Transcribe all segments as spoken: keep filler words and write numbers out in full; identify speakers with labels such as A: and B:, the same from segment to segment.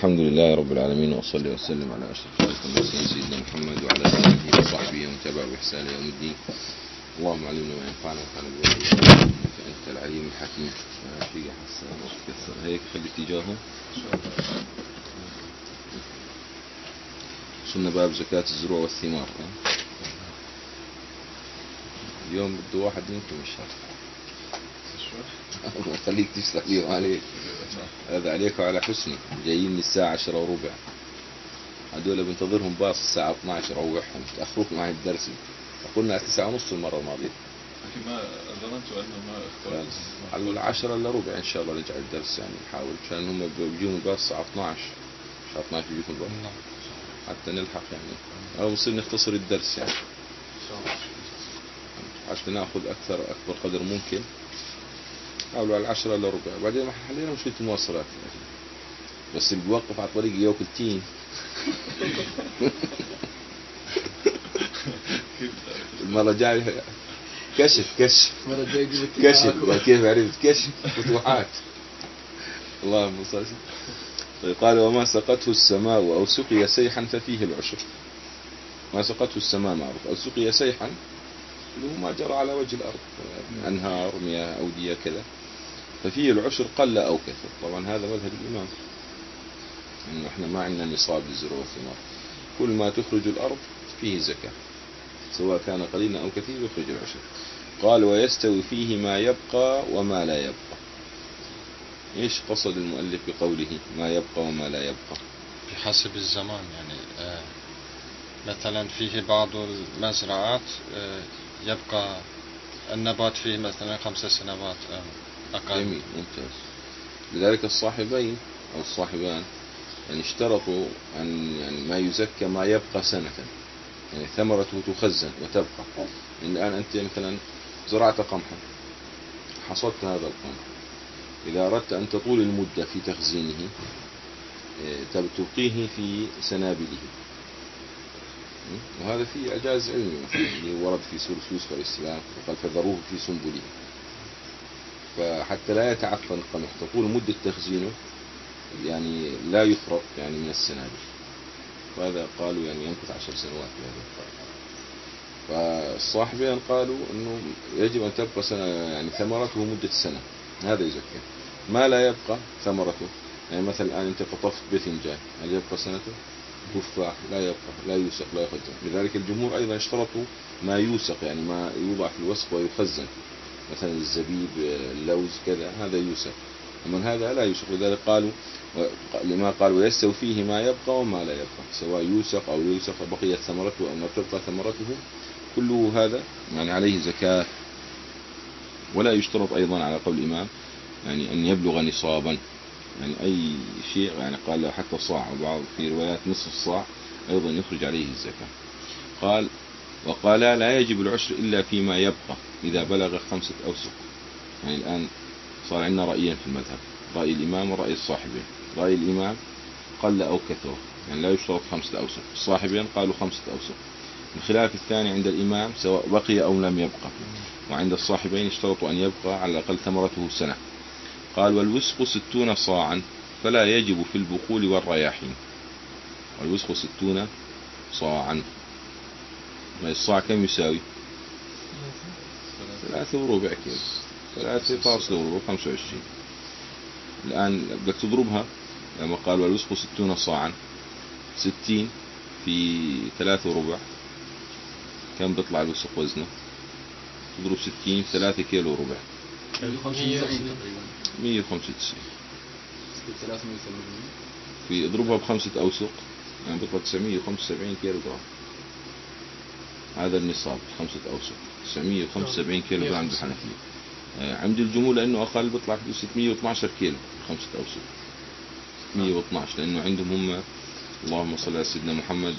A: الحمد لله رب العالمين، وصلي وسلم على أشرف خلق المرسلين سيدنا محمد وعلى آله وصحبه ومن تبعه بإحسان يوم الدين. اللهم علمنا ما ينفعنا وانفعنا بما علمتنا إنك أنت العليم الحكيم. في حسن وكسر هيك خلي اتجاهه. وصلنا باب زكاة الزروع والثمار. اليوم بده واحد منكم الشهر خليك تشرح اليوم عليك، هذا عليك وعلى حسني. جايين الساعة عشرة وربع، هدول بنتظرهم باص الساعة اثني عشر روحهم تأخروك معي الدرس. قلنا تسعة ونص المرة الماضية،
B: لكن ما ظننت أنه ما اختلط
A: على العشرة إلا ربع إن شاء الله نرجع الدرس، يعني نحاول عشان هم بيجون الباص الساعة اثني عشر، الساعة اثني عشر بيجون الباص حتى نلحق يعني، أو نصير نختصر الدرس يعني عشان نأخذ أكثر أكبر قدر ممكن. حاولوا على العشرة إلا ربع، بعدين ما حلينا مشكلة المواصلات بس اللي بيوقف على الطريق ياكل تين. المرة الجاية كشف كشف كشف كيف عرفت كشف فتوحات. اللهم صل. قال وما سقته السماء أو سقي سيحا ففيه العشر. ما سقته السماء معروف، أو سقي سيحا اللي هو ما جرى على وجه الأرض، أنهار مياه أودية كذا، ففيه العشر قل أو كثر. طبعا هذا مذهب الإمام، إنه إحنا ما عندنا نصاب للزروع والثمار، كل ما تخرج الأرض فيه زكاة سواء كان قليلا أو كثير يخرج العشر. قال ويستوي فيه ما يبقى وما لا يبقى. إيش قصد المؤلف بقوله ما يبقى وما لا يبقى؟
C: بحسب الزمان، يعني آه مثلا فيه بعض المزرعات آه يبقى النبات فيه مثلا خمس سنوات آه أقل.
A: جميل ممتاز. لذلك الصاحبين أو الصاحبان يعني اشترطوا أن يعني ما يزكى ما يبقى سنة، يعني ثمرته تخزن وتبقى. إن الآن أنت مثلا زرعت قمحا، حصدت هذا القمح، إذا أردت أن تطول المدة في تخزينه تبقيه في سنابله، وهذا فيه إعجاز علمي مثلا ورد في سورة يوسف عليه السلام وقال فذروه في سنبله، فحتى لا يتعفن القمح تطول مدة تخزينه يعني لا يفرط يعني من السنابل، وهذا قالوا يعني يمكث عشر سنوات بهذا القرار. فالصاحبين قالوا انه يجب ان تبقى سنة يعني ثمرته مدة سنة، هذا يزكى. ما لا يبقى ثمرته، يعني مثلا الان انت قطفت باذنجان، هل يبقى سنته؟ تفاح لا يبقى، لا يوسق لا يخزن. لذلك الجمهور ايضا اشترطوا ما يوسق، يعني ما يوضع في الوسق ويخزن، مثلا الزبيب اللوز كذا هذا يوسق، ومن هذا لا يوسق. لذلك قالوا لما قالوا ويستوي فيه ما يبقى وما لا يبقى، سواء يوسق أو يوسق بقيت ثمرته أو ما تبقى ثمرته، كله هذا يعني عليه زكاة. ولا يشترط أيضا على قول الإمام يعني أن يبلغ نصابا، يعني أي شيء، يعني قال حتى صاع، وبعض في روايات نصف الصاع أيضا يخرج عليه الزكاة. قال وقال لا يجب العشر إلا فيما يبقى إذا بلغ خمسة أوسق. يعني الآن صار عندنا رأيين في المذهب، رأي الإمام ورأي الصاحبين. رأي الإمام قل أو كثر، يعني لا يشترط خمسة أوسق. الصاحبين قالوا خمسة أوسق. الخلاف الثاني عند الإمام سواء بقي أو لم يبقى، وعند الصاحبين اشترطوا أن يبقى على الأقل ثمرته سنة. قال والوسق ستون صاعا فلا يجب في البقول والرياحين. والوسق ستون صاعا، ما الصاع كم يساوي؟ ثلاثة وربع كيلو، ثلاثة فاصلة وربع، خمسة وعشرين. الآن بدك تضربها لما قال والوسق ستون صاعا، ستين في ثلاثة وربع كم بيطلع الوسق وزنه؟ تضرب ستين في ثلاثة كيلو وربع، مية وخمسة وتسعين. في اضربها بخمسة أوسق يعني بيطلع تسعمية وخمسة وسبعين كيلو جرام. هذا النصاب خمسة أوسق، تسعمية وخمسة وسبعين كيلو جرام عند الحنفية. عند الجمهور لأنه أقل بيطلع في ستمية واثناشر كيلو خمسة أوسق، ستمية واثناشر، لأنه عندهم هم اللهم صل على سيدنا محمد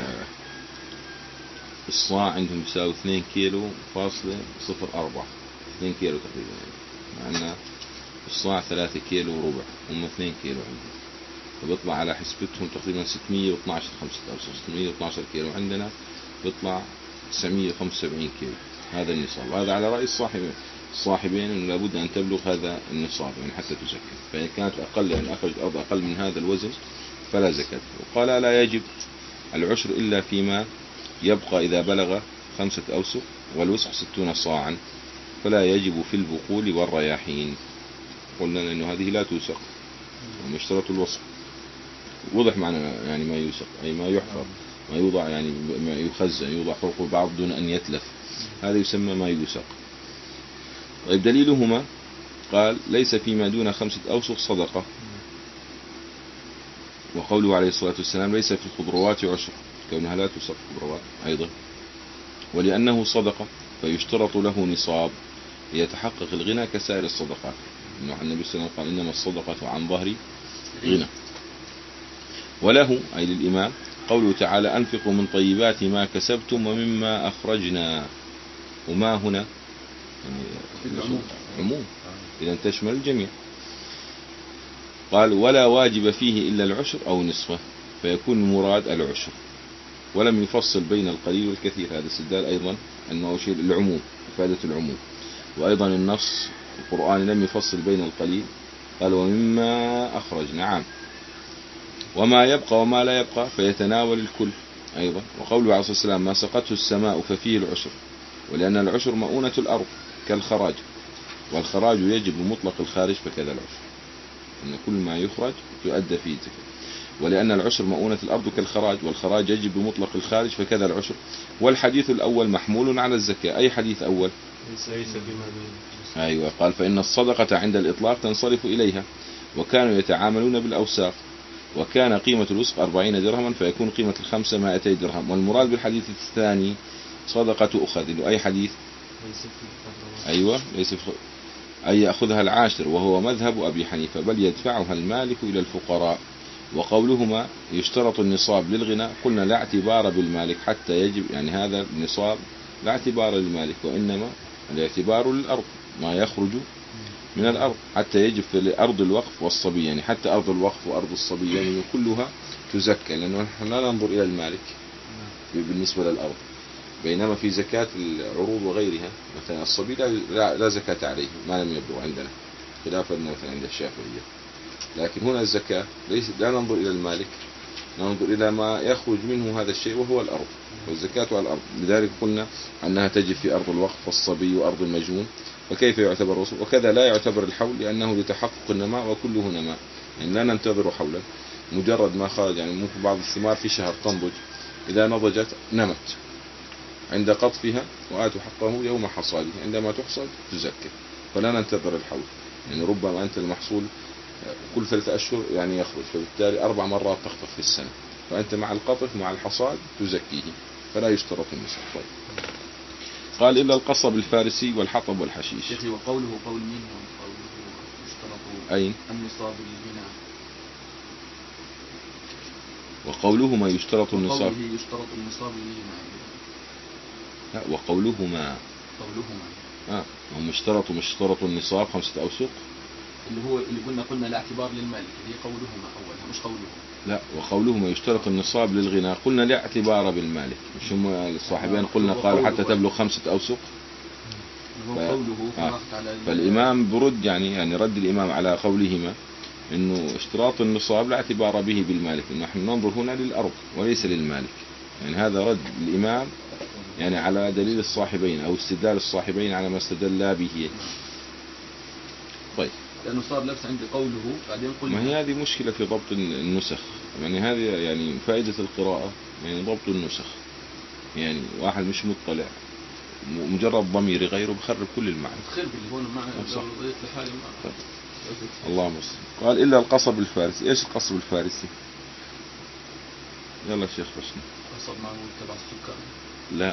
A: الصاع عندهم يساوي اثنين كيلو فاصلة صفر أربعة، اثنين كيلو تقريبا، يعني مع أن الصاع ثلاثة كيلو وربع، هم اثنين كيلو عندهم، فبيطلع على حسبتهم تقريبا ستمية واثناشر خمسة أوسق، ستمية واثناشر كيلو، عندنا بيطلع تسعمية وخمسة وسبعين كيلو. هذا النصاب، هذا على رأي الصاحبين. الصاحبين أنه لابد أن تبلغ هذا النصاب يعني حتى تزكى، فإن كانت أقل يعني أخرج أرض أقل من هذا الوزن فلا زكاة. وقال لا يجب العشر إلا فيما يبقى إذا بلغ خمسة أوسق والوسق ستون صاعا، فلا يجب في البقول والرياحين. قلنا أنه هذه لا توسق وما يشترط الوسق. وضح معنا يعني ما يوسق أي ما يحفظ، ما يوضع يعني ما يخزن، يوضع فوق بعض دون أن يتلف، هذا يسمى ما يوسق. طيب دليلهما قال ليس فيما دون خمسة أوسق صدقة، وقوله عليه الصلاة والسلام ليس في الخضروات عشر، كونها لا توسق خضروات أيضا، ولأنه صدقة فيشترط له نصاب ليتحقق الغنى كسائر الصدقات. إنه النبي صلى الله عليه وسلم قال إنما الصدقة عن ظهر غنى. وله أي للإمام قوله تعالى أنفقوا من طيبات ما كسبتم ومما أخرجنا، وما هنا يعني عموم إذا تشمل الجميع. قال ولا واجب فيه إلا العشر أو نصفه، فيكون المراد العشر، ولم يفصل بين القليل والكثير. هذا استدلال أيضا أنه شيء العموم، إفادة العموم. وأيضا النص القرآن لم يفصل بين القليل، قال ومما أخرج نعم، وما يبقى وما لا يبقى فيتناول الكل أيضا. وقوله عليه الصلاة والسلام ما سقته السماء ففيه العشر، ولأن العشر مؤونة الأرض كالخراج، والخراج يجب مطلق الخارج فكذا العشر، أن كل ما يخرج تؤدى فيه زكاة. ولأن العشر مؤونة الأرض كالخراج، والخراج يجب بمطلق الخارج فكذا العشر. والحديث الأول محمول على الزكاة. أي حديث أول؟
D: ليس بما
A: أيوة، قال فإن الصدقة عند الإطلاق تنصرف إليها، وكانوا يتعاملون بالأوساق، وكان قيمة الوسق أربعين درهما فيكون قيمة الخمسة مائتي درهم. والمراد بالحديث الثاني صدقة أخذ. أي حديث؟ أيوة ليس في أي يأخذها العاشر، وهو مذهب أبي حنيفة، بل يدفعها المالك إلى الفقراء. وقولهما يشترط النصاب للغنى، قلنا لا اعتبار بالمالك حتى يجب، يعني هذا النصاب لا اعتبار للمالك، وإنما الاعتبار للأرض ما يخرج من الأرض حتى يجب في أرض الوقف والصبي، يعني حتى أرض الوقف وأرض الصبي يعني كلها تزكى، لأنه نحن لا ننظر إلى المالك بالنسبة للأرض. بينما في زكاة العروض وغيرها مثلا الصبي لا, لا زكاة عليه ما لم يبلغ عندنا، خلافا مثلا عند الشافعية. لكن هنا الزكاة ليس لا ننظر إلى المالك، ننظر إلى ما يخرج منه هذا الشيء وهو الأرض، والزكاة على الأرض. لذلك قلنا أنها تجب في أرض الوقف والصبي وأرض المجنون، فكيف يعتبر وصول؟ وكذا لا يعتبر الحول لأنه لتحقق النماء وكله نماء، يعني لا ننتظر حولا، مجرد ما خرج. يعني ممكن بعض الثمار في شهر تنضج، إذا نضجت نمت عند قطفها وآتوا حقه يوم حصاده، عندما تحصد تزكى، فلا ننتظر الحول. يعني ربما أنت المحصول كل ثلاثة أشهر يعني يخرج، فبالتالي أربع مرات تخطف في السنة، فأنت مع القطف مع الحصاد تزكيه، فلا يشترط النصاب. طيب. قال إلا القصب الفارسي والحطب والحشيش.
E: شيخي وقوله قول منهم قوله يشترط
A: أين؟
E: النصاب للغنى،
A: وقولهما يشترط النصاب،
E: وقوله يشترط النصاب للغنى،
A: لا وقولهما
E: قولهما
A: آه هم اشترطوا مش اشترطوا النصاب خمسة أوسق،
E: اللي هو اللي قلنا قلنا لا اعتبار للمالك، هي قولهما أولها مش قولهما.
A: لا وقولهما يشترط النصاب للغنى قلنا لا اعتبار بالمالك، مش هم الصاحبين قلنا قالوا حتى تبلغ خمسة أوسق. ف... آه. فالإمام برد يعني يعني رد الإمام على قولهما إنه اشتراط النصاب لا اعتبار به بالمالك، إنه نحن ننظر هنا للأرض وليس للمالك. يعني هذا رد الإمام يعني على دليل الصاحبين أو استدلال الصاحبين على ما استدل به. طيب.
E: لأنه صار لبس عند قوله بعدين قلنا
A: ما هي هذه مشكلة في ضبط النسخ، يعني هذه يعني فائدة القراءة يعني ضبط النسخ. يعني واحد مش مطلع مجرد ضمير غيره بخرب كل المعنى.
E: تخرب اللي هون المعنى ضيق لحالي
A: طيب. الله مصر. قال إلا القصب الفارسي. إيش القصب الفارسي؟ يلا شيخ بشنا.
E: قصب معمول تبع السكر.
A: لا.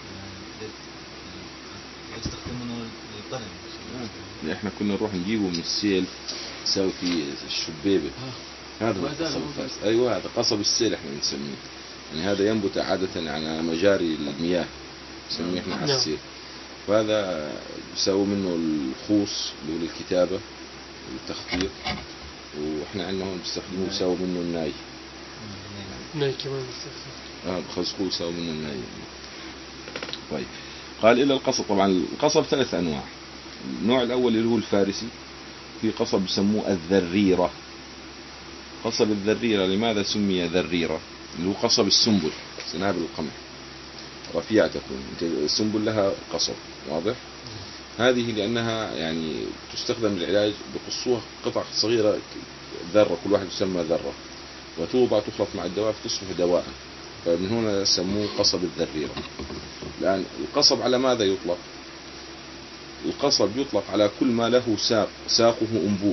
D: يستخدمونه للقلم.
A: احنا كنا نروح نجيبه من السيل نسوي فيه الشبيبة. هذا القصب الفارسي. ايوه هذا قصب السيل احنا بنسميه. يعني هذا ينبت عادة على مجاري المياه نسميه احنا على السيل. وهذا بيسوي منه الخوص اللي هو الكتابة والتخطيط، واحنا عندنا هون بيستخدموه بيسوي منه الناي.
D: ناي كمان بيستخدم.
A: اه بخزقوه بيسوي منه الناي. طيب. قال إلا القصب. طبعا القصب ثلاث أنواع، النوع الأول اللي هو الفارسي، في قصب يسموه الذريرة. قصب الذريرة لماذا سمي ذريرة؟ اللي هو قصب السنبل، سنابل القمح رفيعة تكون، السنبل لها قصب واضح. هذه لأنها يعني تستخدم للعلاج، بقصوها قطع صغيرة ذرة، كل واحد يسمى ذرة، وتوضع تخلط مع الدواء فتصبح دواء، فمن هنا سموه قصب الذريرة. الآن القصب على ماذا يطلق؟ القصب يطلق على كل ما له ساق، ساقه أنبوب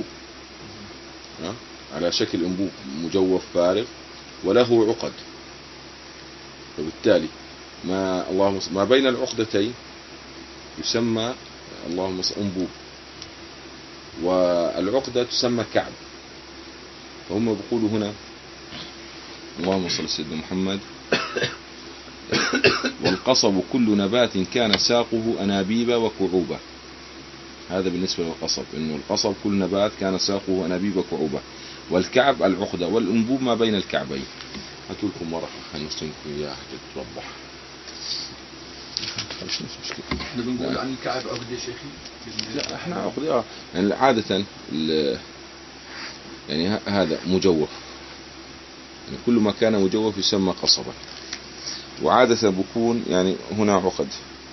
A: على شكل أنبوب مجوف فارغ وله عقد، وبالتالي ما اللهم ما بين العقدتين يسمى اللهم أنبوب، والعقدة تسمى كعب. فهم بيقولوا هنا اللهم صل على سيدنا محمد والقصب كل نبات كان ساقه أنابيب وكعوبة. هذا بالنسبة للقصب، إنه القصب كل نبات كان ساقه أنابيب وكعوبة، والكعب العقدة، والأنبوب ما بين الكعبين. هاتوا لكم ورقة خلينا نستنكم إياها حتى توضح.
E: احنا بنقول عن الكعب عقدة يا شيخي؟
A: لا احنا عقدة اه يعني عادة يعني هذا مجوف، يعني كل ما كان مجوف يسمى قصبا، وعادة بكون يعني هنا عقد.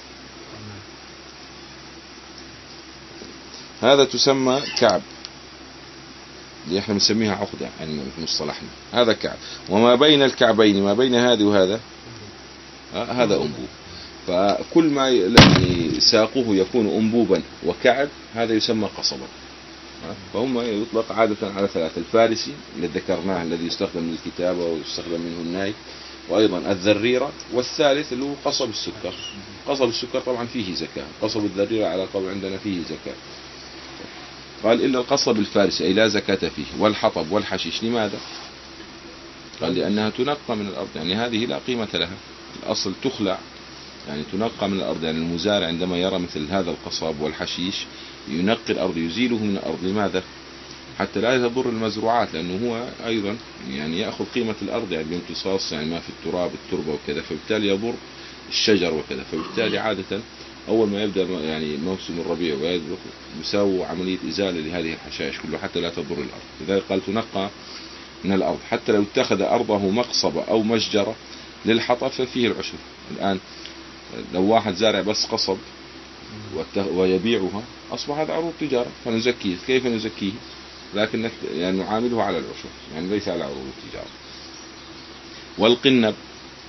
A: هذا تسمى كعب، اللي احنا بنسميها عقدة يعني في مصطلحنا، هذا كعب. وما بين الكعبين ما بين هذه وهذا هذا أنبوب. فكل ما يعني ساقه يكون أنبوبا وكعب هذا يسمى قصبا. فهم يطلق عادة على ثلاثة: الفارسي اللي ذكرناه الذي يستخدم للكتابة ويستخدم منه الناي، وأيضا الذريرة، والثالث اللي هو قصب السكر. قصب السكر طبعا فيه زكاة، قصب الذريرة على قول عندنا فيه زكاة. قال إلا القصب الفارسي أي لا زكاة فيه، والحطب والحشيش. لماذا؟ قال لأنها تنقى من الأرض، يعني هذه لا قيمة لها، الأصل تخلع يعني تنقى من الأرض. يعني المزارع عندما يرى مثل هذا القصب والحشيش ينقي الأرض، يزيله من الأرض. لماذا؟ حتى لا يضر المزروعات، لأنه هو أيضا يعني يأخذ قيمة الأرض يعني بامتصاص يعني ما في التراب التربة وكذا، فبالتالي يضر الشجر وكذا. فبالتالي عادة أول ما يبدأ يعني موسم الربيع يساووا عملية إزالة لهذه الحشائش كلها حتى لا تضر الأرض. لذلك قال تنقى من الأرض. حتى لو اتخذ أرضه مقصبة أو مشجرة للحطب ففيه العشر. الآن لو واحد زارع بس قصب ويبيعها أصبح هذا عروض تجارة، فنزكيه. كيف نزكيه؟ لكن يعني نعامله على العشر، يعني ليس على عروض التجارة. والقنب،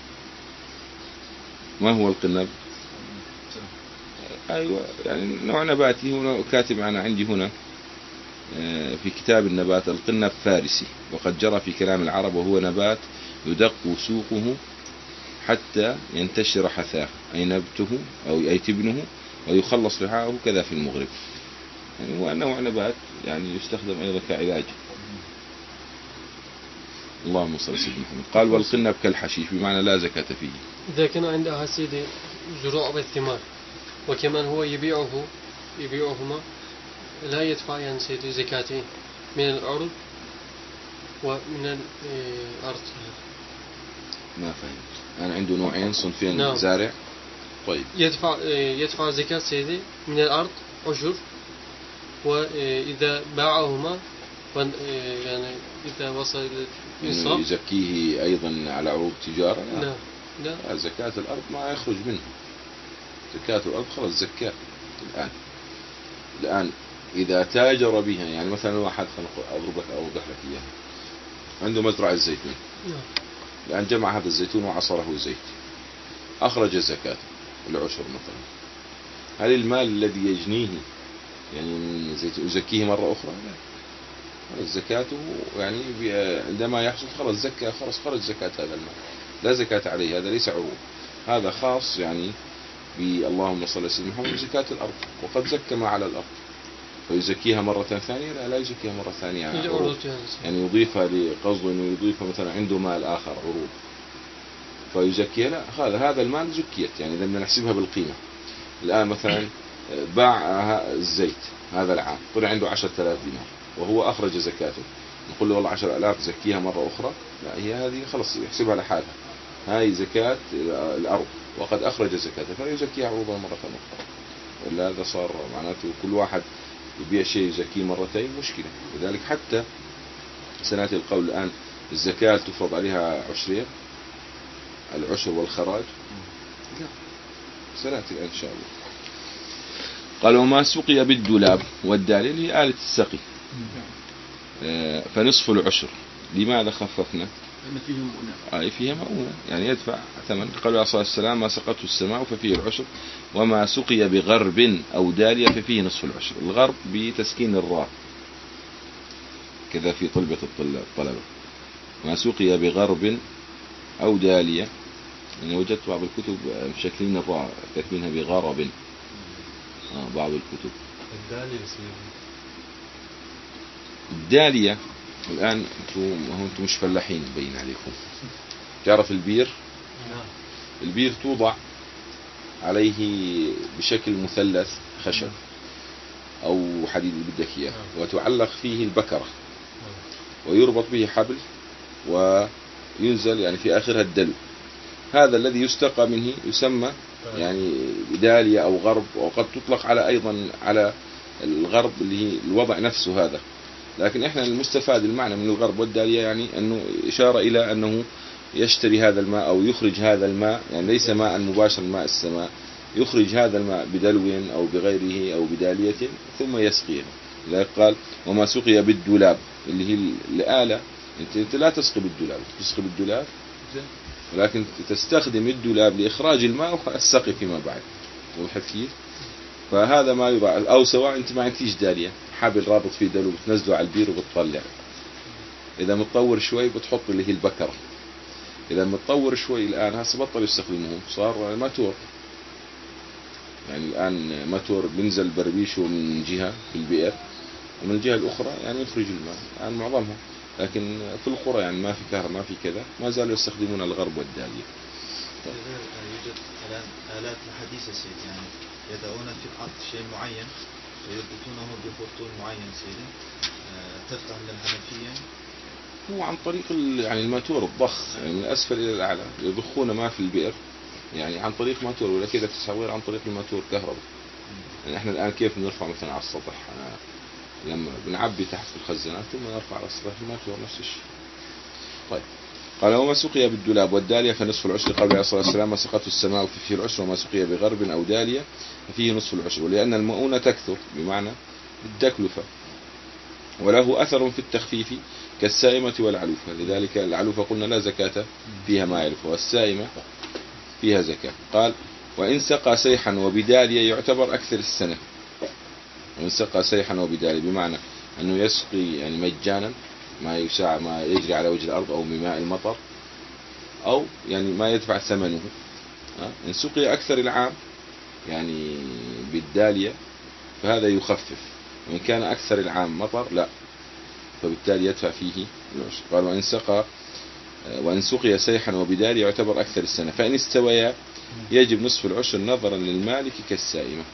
A: ما هو القنب؟ أيوة يعني نوع نباتي. هنا كاتب أنا عندي هنا في كتاب النبات القنب فارسي، وقد جرى في كلام العرب، وهو نبات يدق سوقه حتى ينتشر حثاه، أي نبته أو أي تبنه، ويخلص لحاءه كذا في المغرب. يعني هو نوع نبات يعني يستخدم أيضا كعلاج. اللهم صل على سيدنا محمد. قال والقنب كالحشيش، بمعنى لا زكاة فيه.
D: إذا كان عندها سيدي زروع بالثمار وكمان هو يبيعه يبيعهما لا يدفع يعني سيدي زكاته من الأرض ومن الأرض.
A: ما فهمت أنا. عنده نوعين صنفين.
D: نعم.
A: زارع طيب يدفع
D: يدفع زكاة سيدي من الأرض عشر، وإذا باعهما يعني إذا وصل
A: إنه يزكيه أيضا على عروض تجارة.
D: لا لا,
A: لا. زكاة الأرض ما يخرج منها، زكاة الأرض خلاص زكاة. الآن الآن إذا تاجر بها، يعني مثلا واحد خلق أضرب لك أوضح لك إياها، عنده مزرعة زيتون، الآن جمع هذا الزيتون وعصره زيت، أخرج زكاة العشر مثلا. هل المال الذي يجنيه يعني من زيت يزكيه مرة أخرى؟ لا. الزكاة يعني عندما يحصل خلاص زكاة، خلاص خرج زكاة هذا المال، لا زكاة عليه، هذا ليس عروض. هذا خاص يعني باللهم صل على سيدنا محمد زكاة الأرض، وقد زكى ما على الأرض فيزكيها مرة ثانية. لا لا يزكيها مرة ثانية على عروض، يعني يضيفها لقصد إنه يضيفها مثلا عنده مال آخر عروض فيزكيها. لا، هذا هذا المال زكيت، يعني إذا نحسبها بالقيمة. الآن مثلا باع الزيت هذا العام طلع عنده عشرة آلاف دينار وهو أخرج زكاته، نقول له والله عشر آلاف زكيها مرة أخرى؟ لا، هي هذه خلص يحسبها لحالها، هاي زكاة الأرض وقد أخرج زكاته فيزكيها عروضا مرة أخرى. ولا هذا صار معناته كل واحد يبيع شيء يزكيه مرتين مشكلة. لذلك حتى سنأتي القول الآن الزكاة تفرض عليها عشرين، العشر والخراج، لا سنأتي إن شاء الله. قال وما سقي بالدولاب والدالية اللي هي آلة السقي فنصف العشر. لماذا خففنا؟
E: لأن فيه مؤونة.
A: آه فيها مؤونة يعني يدفع ثمن. قال عليه الصلاة والسلام ما سقته السماء ففيه العشر وما سقي بغرب أو دالية ففيه نصف العشر. الغرب بتسكين الراء كذا في طلبة الطلبة. ما سقي بغرب أو دالية، يعني وجدت بعض الكتب مشكلين الراء كاتبينها بغرب، آه بعض الكتب.
F: الدالية اسمها
A: الدالية الآن انتم انتم مش فلاحين بين عليكم. تعرف البير؟
F: نعم.
A: البير توضع عليه بشكل مثلث خشب أو حديد اللي بدك إياه، وتعلق فيه البكرة ويربط به حبل وينزل يعني في آخرها الدلو. هذا الذي يستقى منه يسمى يعني دالية أو غرب، وقد تطلق على أيضا على الغرب اللي هي الوضع نفسه هذا. لكن احنا المستفاد المعنى من الغرب والدالية يعني أنه إشارة إلى أنه يشتري هذا الماء أو يخرج هذا الماء، يعني ليس ماء مباشر ماء السماء، يخرج هذا الماء بدلو أو بغيره أو بدالية ثم يسقيه. لذلك قال وما سقي بالدولاب اللي هي الآلة. انت, انت لا تسقي بالدولاب، تسقي بالدولاب ولكن تستخدم الدولاب لإخراج الماء والسقي فيما بعد. وضحت كيف؟ فهذا ما يضع. أو سواء انت ما عندكيش دالية، حابل رابط فيه دلو بتنزله على البير وبتطلع. إذا متطور شوي بتحط اللي هي البكرة. إذا متطور شوي الآن هسه بطل يستخدموه، صار ماتور. يعني الآن ماتور بنزل بربيشه من جهة في البئر ومن الجهة الأخرى يعني يخرج الماء. الآن معظمها، لكن في القرى يعني ما في كهرباء ما في كذا، ما زالوا يستخدمون الغرب والدالية.
F: يوجد الآن آلات حديثة سيد، يعني يدعون في الأرض شيء معين ويربطونه بخرطوم معين سيدي تفتح من الحنفية.
A: هو عن طريق يعني الماتور الضخ، يعني من الأسفل إلى الأعلى يضخون ما في البئر، يعني عن طريق ماتور. ولا كذا تسوير عن طريق الماتور كهرباء. يعني احنا الآن كيف بنرفع مثلا على السطح؟ لما بنعبي تحت في الخزانات ثم نرفع على السطح الماتور نفس الشيء. طيب قال وما سقي بالدولاب والدالية فنصف العشر. قال عليه الصلاة والسلام ما سقته السماء ففيه العشر وما سقي بغرب أو دالية ففيه نصف العشر. ولأن المؤونة تكثر بمعنى التكلفة، وله أثر في التخفيف كالسائمة والعلوفة. لذلك العلوفة قلنا لا زكاة فيها ما يعلف، والسائمة فيها زكاة. قال وإن سقى سيحا وبدالية يعتبر أكثر السنة. وإن سقى سيحا وبدالية بمعنى أنه يسقي يعني مجانا ما يساع ما يجري على وجه الأرض أو بماء المطر، أو يعني ما يدفع ثمنه. إن سقي أكثر العام يعني بالدالية فهذا يخفف، وإن كان أكثر العام مطر لا، فبالتالي يدفع فيه العشر. قال وإن سقى وإن سقي سيحا وبدالية يعتبر أكثر السنة، فإن استويا يجب نصف العشر نظرا للمالك كالسائمة.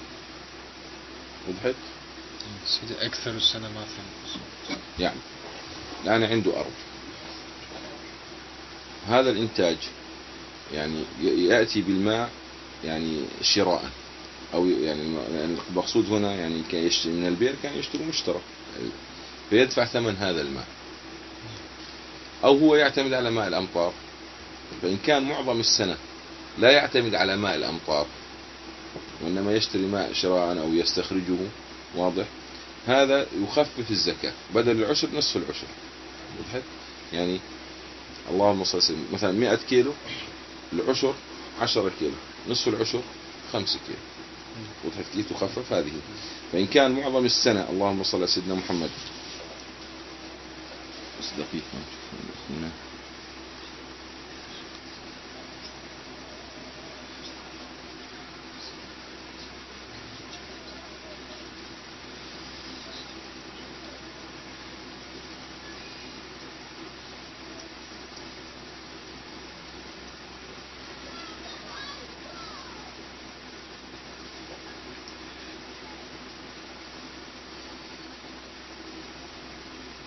A: وضحت؟
C: سيدي أكثر السنة ما فهم.
A: يعني الآن عنده أرض، هذا الإنتاج يعني يأتي بالماء يعني شراء، أو يعني المقصود هنا يعني كان يشتري من البير، كان يشتري مشترى فيدفع ثمن هذا الماء، أو هو يعتمد على ماء الأمطار. فإن كان معظم السنة لا يعتمد على ماء الأمطار وإنما يشتري ماء شراء أو يستخرجه، واضح؟ هذا يخفف الزكاة، بدل العشر نصف العشر. وضحت؟ يعني اللهم صل وسلم مثلا مئة كيلو، العشر عشرة كيلو، نصف العشر خمسة كيلو. وضحت كيف تخفف هذه؟ فإن كان معظم السنة اللهم صل على سيدنا محمد بس دقيقة هنا.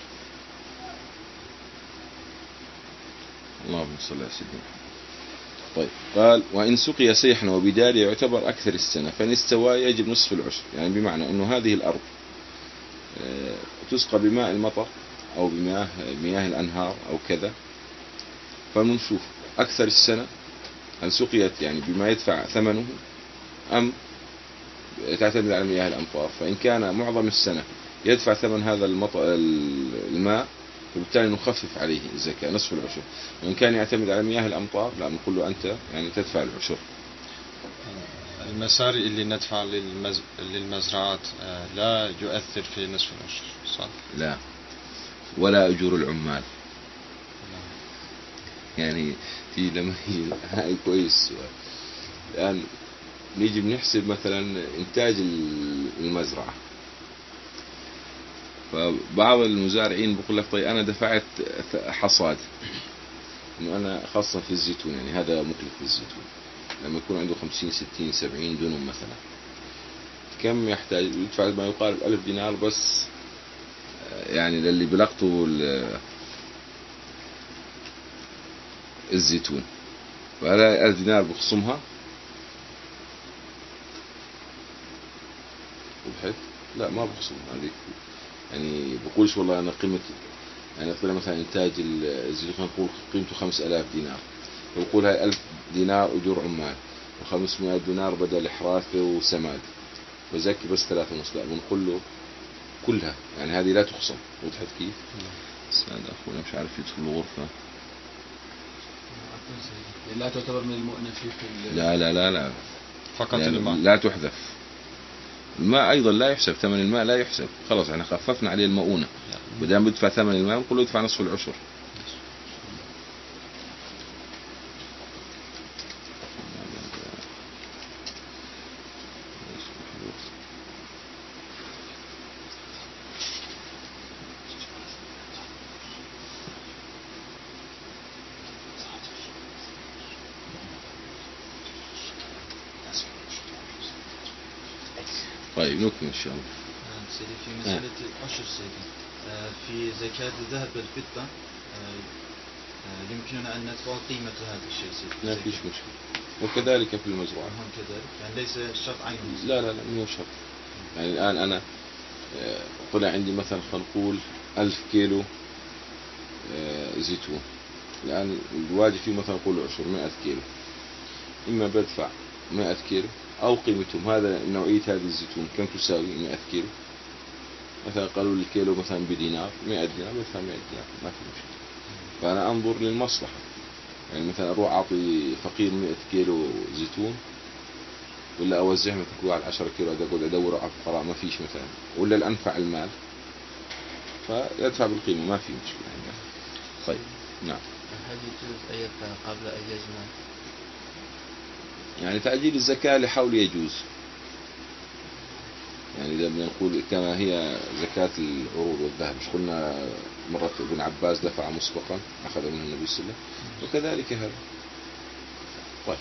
A: اللهم صل على سيدنا محمد. طيب قال وإن سقي سيحا وبدالية يعتبر أكثر السنة، فإن استوى يجب نصف العشر، يعني بمعنى أنه هذه الأرض تسقى بماء المطر أو بمياه مياه الأنهار أو كذا، فنشوف أكثر السنة هل سقيت يعني بما يدفع ثمنه أم تعتمد على مياه الأمطار. فإن كان معظم السنة يدفع ثمن هذا الماء فبالتالي نخفف عليه الزكاة نصف العشر. وإن كان يعتمد على مياه الأمطار لا، نقول له أنت يعني تدفع العشر.
C: المساري اللي ندفع للمز... للمزرعات لا يؤثر في نصف العشر صح؟
A: لا، ولا أجور العمال. يعني في لما هاي كويس. الآن نيجي بنحسب مثلا إنتاج المزرعة، فبعض المزارعين بقول لك طيب أنا دفعت حصاد، إنه أنا خاصة في الزيتون، يعني هذا مكلف في الزيتون لما يكون عنده خمسين ستين سبعين دونم مثلا، كم يحتاج؟ يدفع ما يقارب ألف دينار بس يعني للي بلقطوا الزيتون، فهلا ألف دينار بخصمها وبحث لا ما بخصمها هذيك. يعني بقولش والله أنا قيمة يعني طلع مثلا إنتاج الزيتون نقول قيمته خمس آلاف دينار، بقول هاي ألف دينار أجور عمال وخمسمائة دينار بدل حراثة وسماد وزكي بس ثلاثة ونص، لا بنقول له كلها يعني هذه لا تخصم. وضحت كيف؟ بس هذا أخونا مش عارف يدخل الغرفة.
E: لا تعتبر من المؤنة في
A: لا لا لا لا
C: فقط
A: يعني
C: الماء
A: لا تحذف. الماء أيضا لا يحسب، ثمن الماء لا يحسب، خلاص احنا خففنا عليه المؤونة، بدام بدفع ثمن الماء نقول له ادفع نصف العشر. طيب نكمل إن شاء الله.
F: نعم سيدي، في مسألة العشر سيدي آه في زكاة الذهب والفضة آه آه يمكننا أن ندفع قيمة هذا الشيء سيدي.
A: لا فيش مشكلة. وكذلك في المزروعة.
F: هم كذلك يعني ليس الشرط عينه.
A: لا لا لا مو شرط. يعني الآن أنا طلع عندي مثلا خلينا نقول ألف كيلو زيتون، الآن الواجب فيه مثلا نقول عشر مائة كيلو، إما بدفع مائة كيلو أو قيمتهم. هذا نوعية هذه الزيتون كم تساوي مائة كيلو، مثلا قالوا الكيلو مثلا بدينار، مائة دينار بدفع مائة دينار ما في مشكلة. فأنا أنظر للمصلحة، يعني مثلا أروح أعطي فقير مائة كيلو زيتون ولا أوزعها مثلا كل واحد عشرة كيلو أقعد أدور على الفقراء، ما فيش مثلا، ولا الأنفع المال فيدفع بالقيمة ما في مشكلة يعني. طيب نعم.
G: هل يجوز أن يدفع قبل أن يجمع؟
A: يعني تعجيل الزكاة لحول يجوز، يعني إذا بدنا نقول كما هي زكاة العروض والذهب، مش قلنا مرة ابن عباس دفع مسبقا أخذ منه النبي صلى الله عليه وسلم، وكذلك هذا. طيب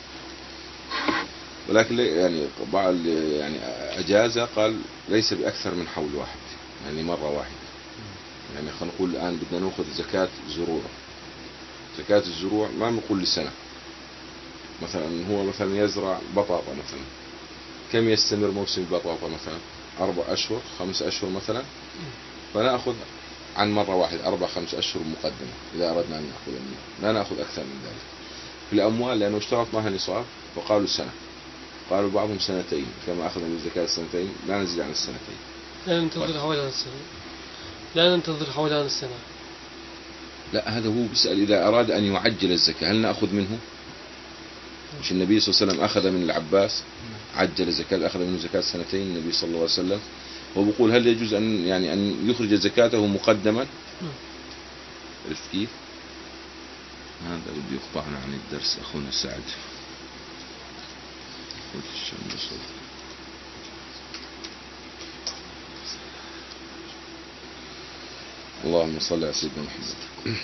A: ولكن يعني بعض يعني أجاز قال ليس بأكثر من حول واحد، يعني مرة واحدة. يعني خلينا نقول الآن بدنا نأخذ زكاة زروع، زكاة الزروع ما نقول لسنة، مثلا هو مثلا يزرع بطاطا مثلا، كم يستمر موسم البطاطا مثلا؟ أربع أشهر خمس أشهر مثلا، فنأخذ عن مرة واحدة أربع خمس أشهر مقدمة إذا أردنا أن نأخذ منه، لا نأخذ أكثر من ذلك. في الأموال لأنه اشترط معها نصاب وقالوا سنة، قالوا بعضهم سنتين كما أخذ من الزكاة السنتين، لا نزيد عن السنتين،
D: لا ننتظر حوالي السنة، لا ننتظر حوالي السنة.
A: لا هذا هو بيسأل إذا أراد أن يعجل الزكاة هل نأخذ منه؟ مش النبي صلى الله عليه وسلم أخذ من العباس عجل الزكاة، أخذ منه زكاة سنتين النبي صلى الله عليه وسلم، وبقول هل يجوز أن يعني أن يخرج زكاته مقدما؟ عرفت كيف؟ هذا بدي يقطعنا عن الدرس أخونا سعد. اللهم صل على سيدنا محمد.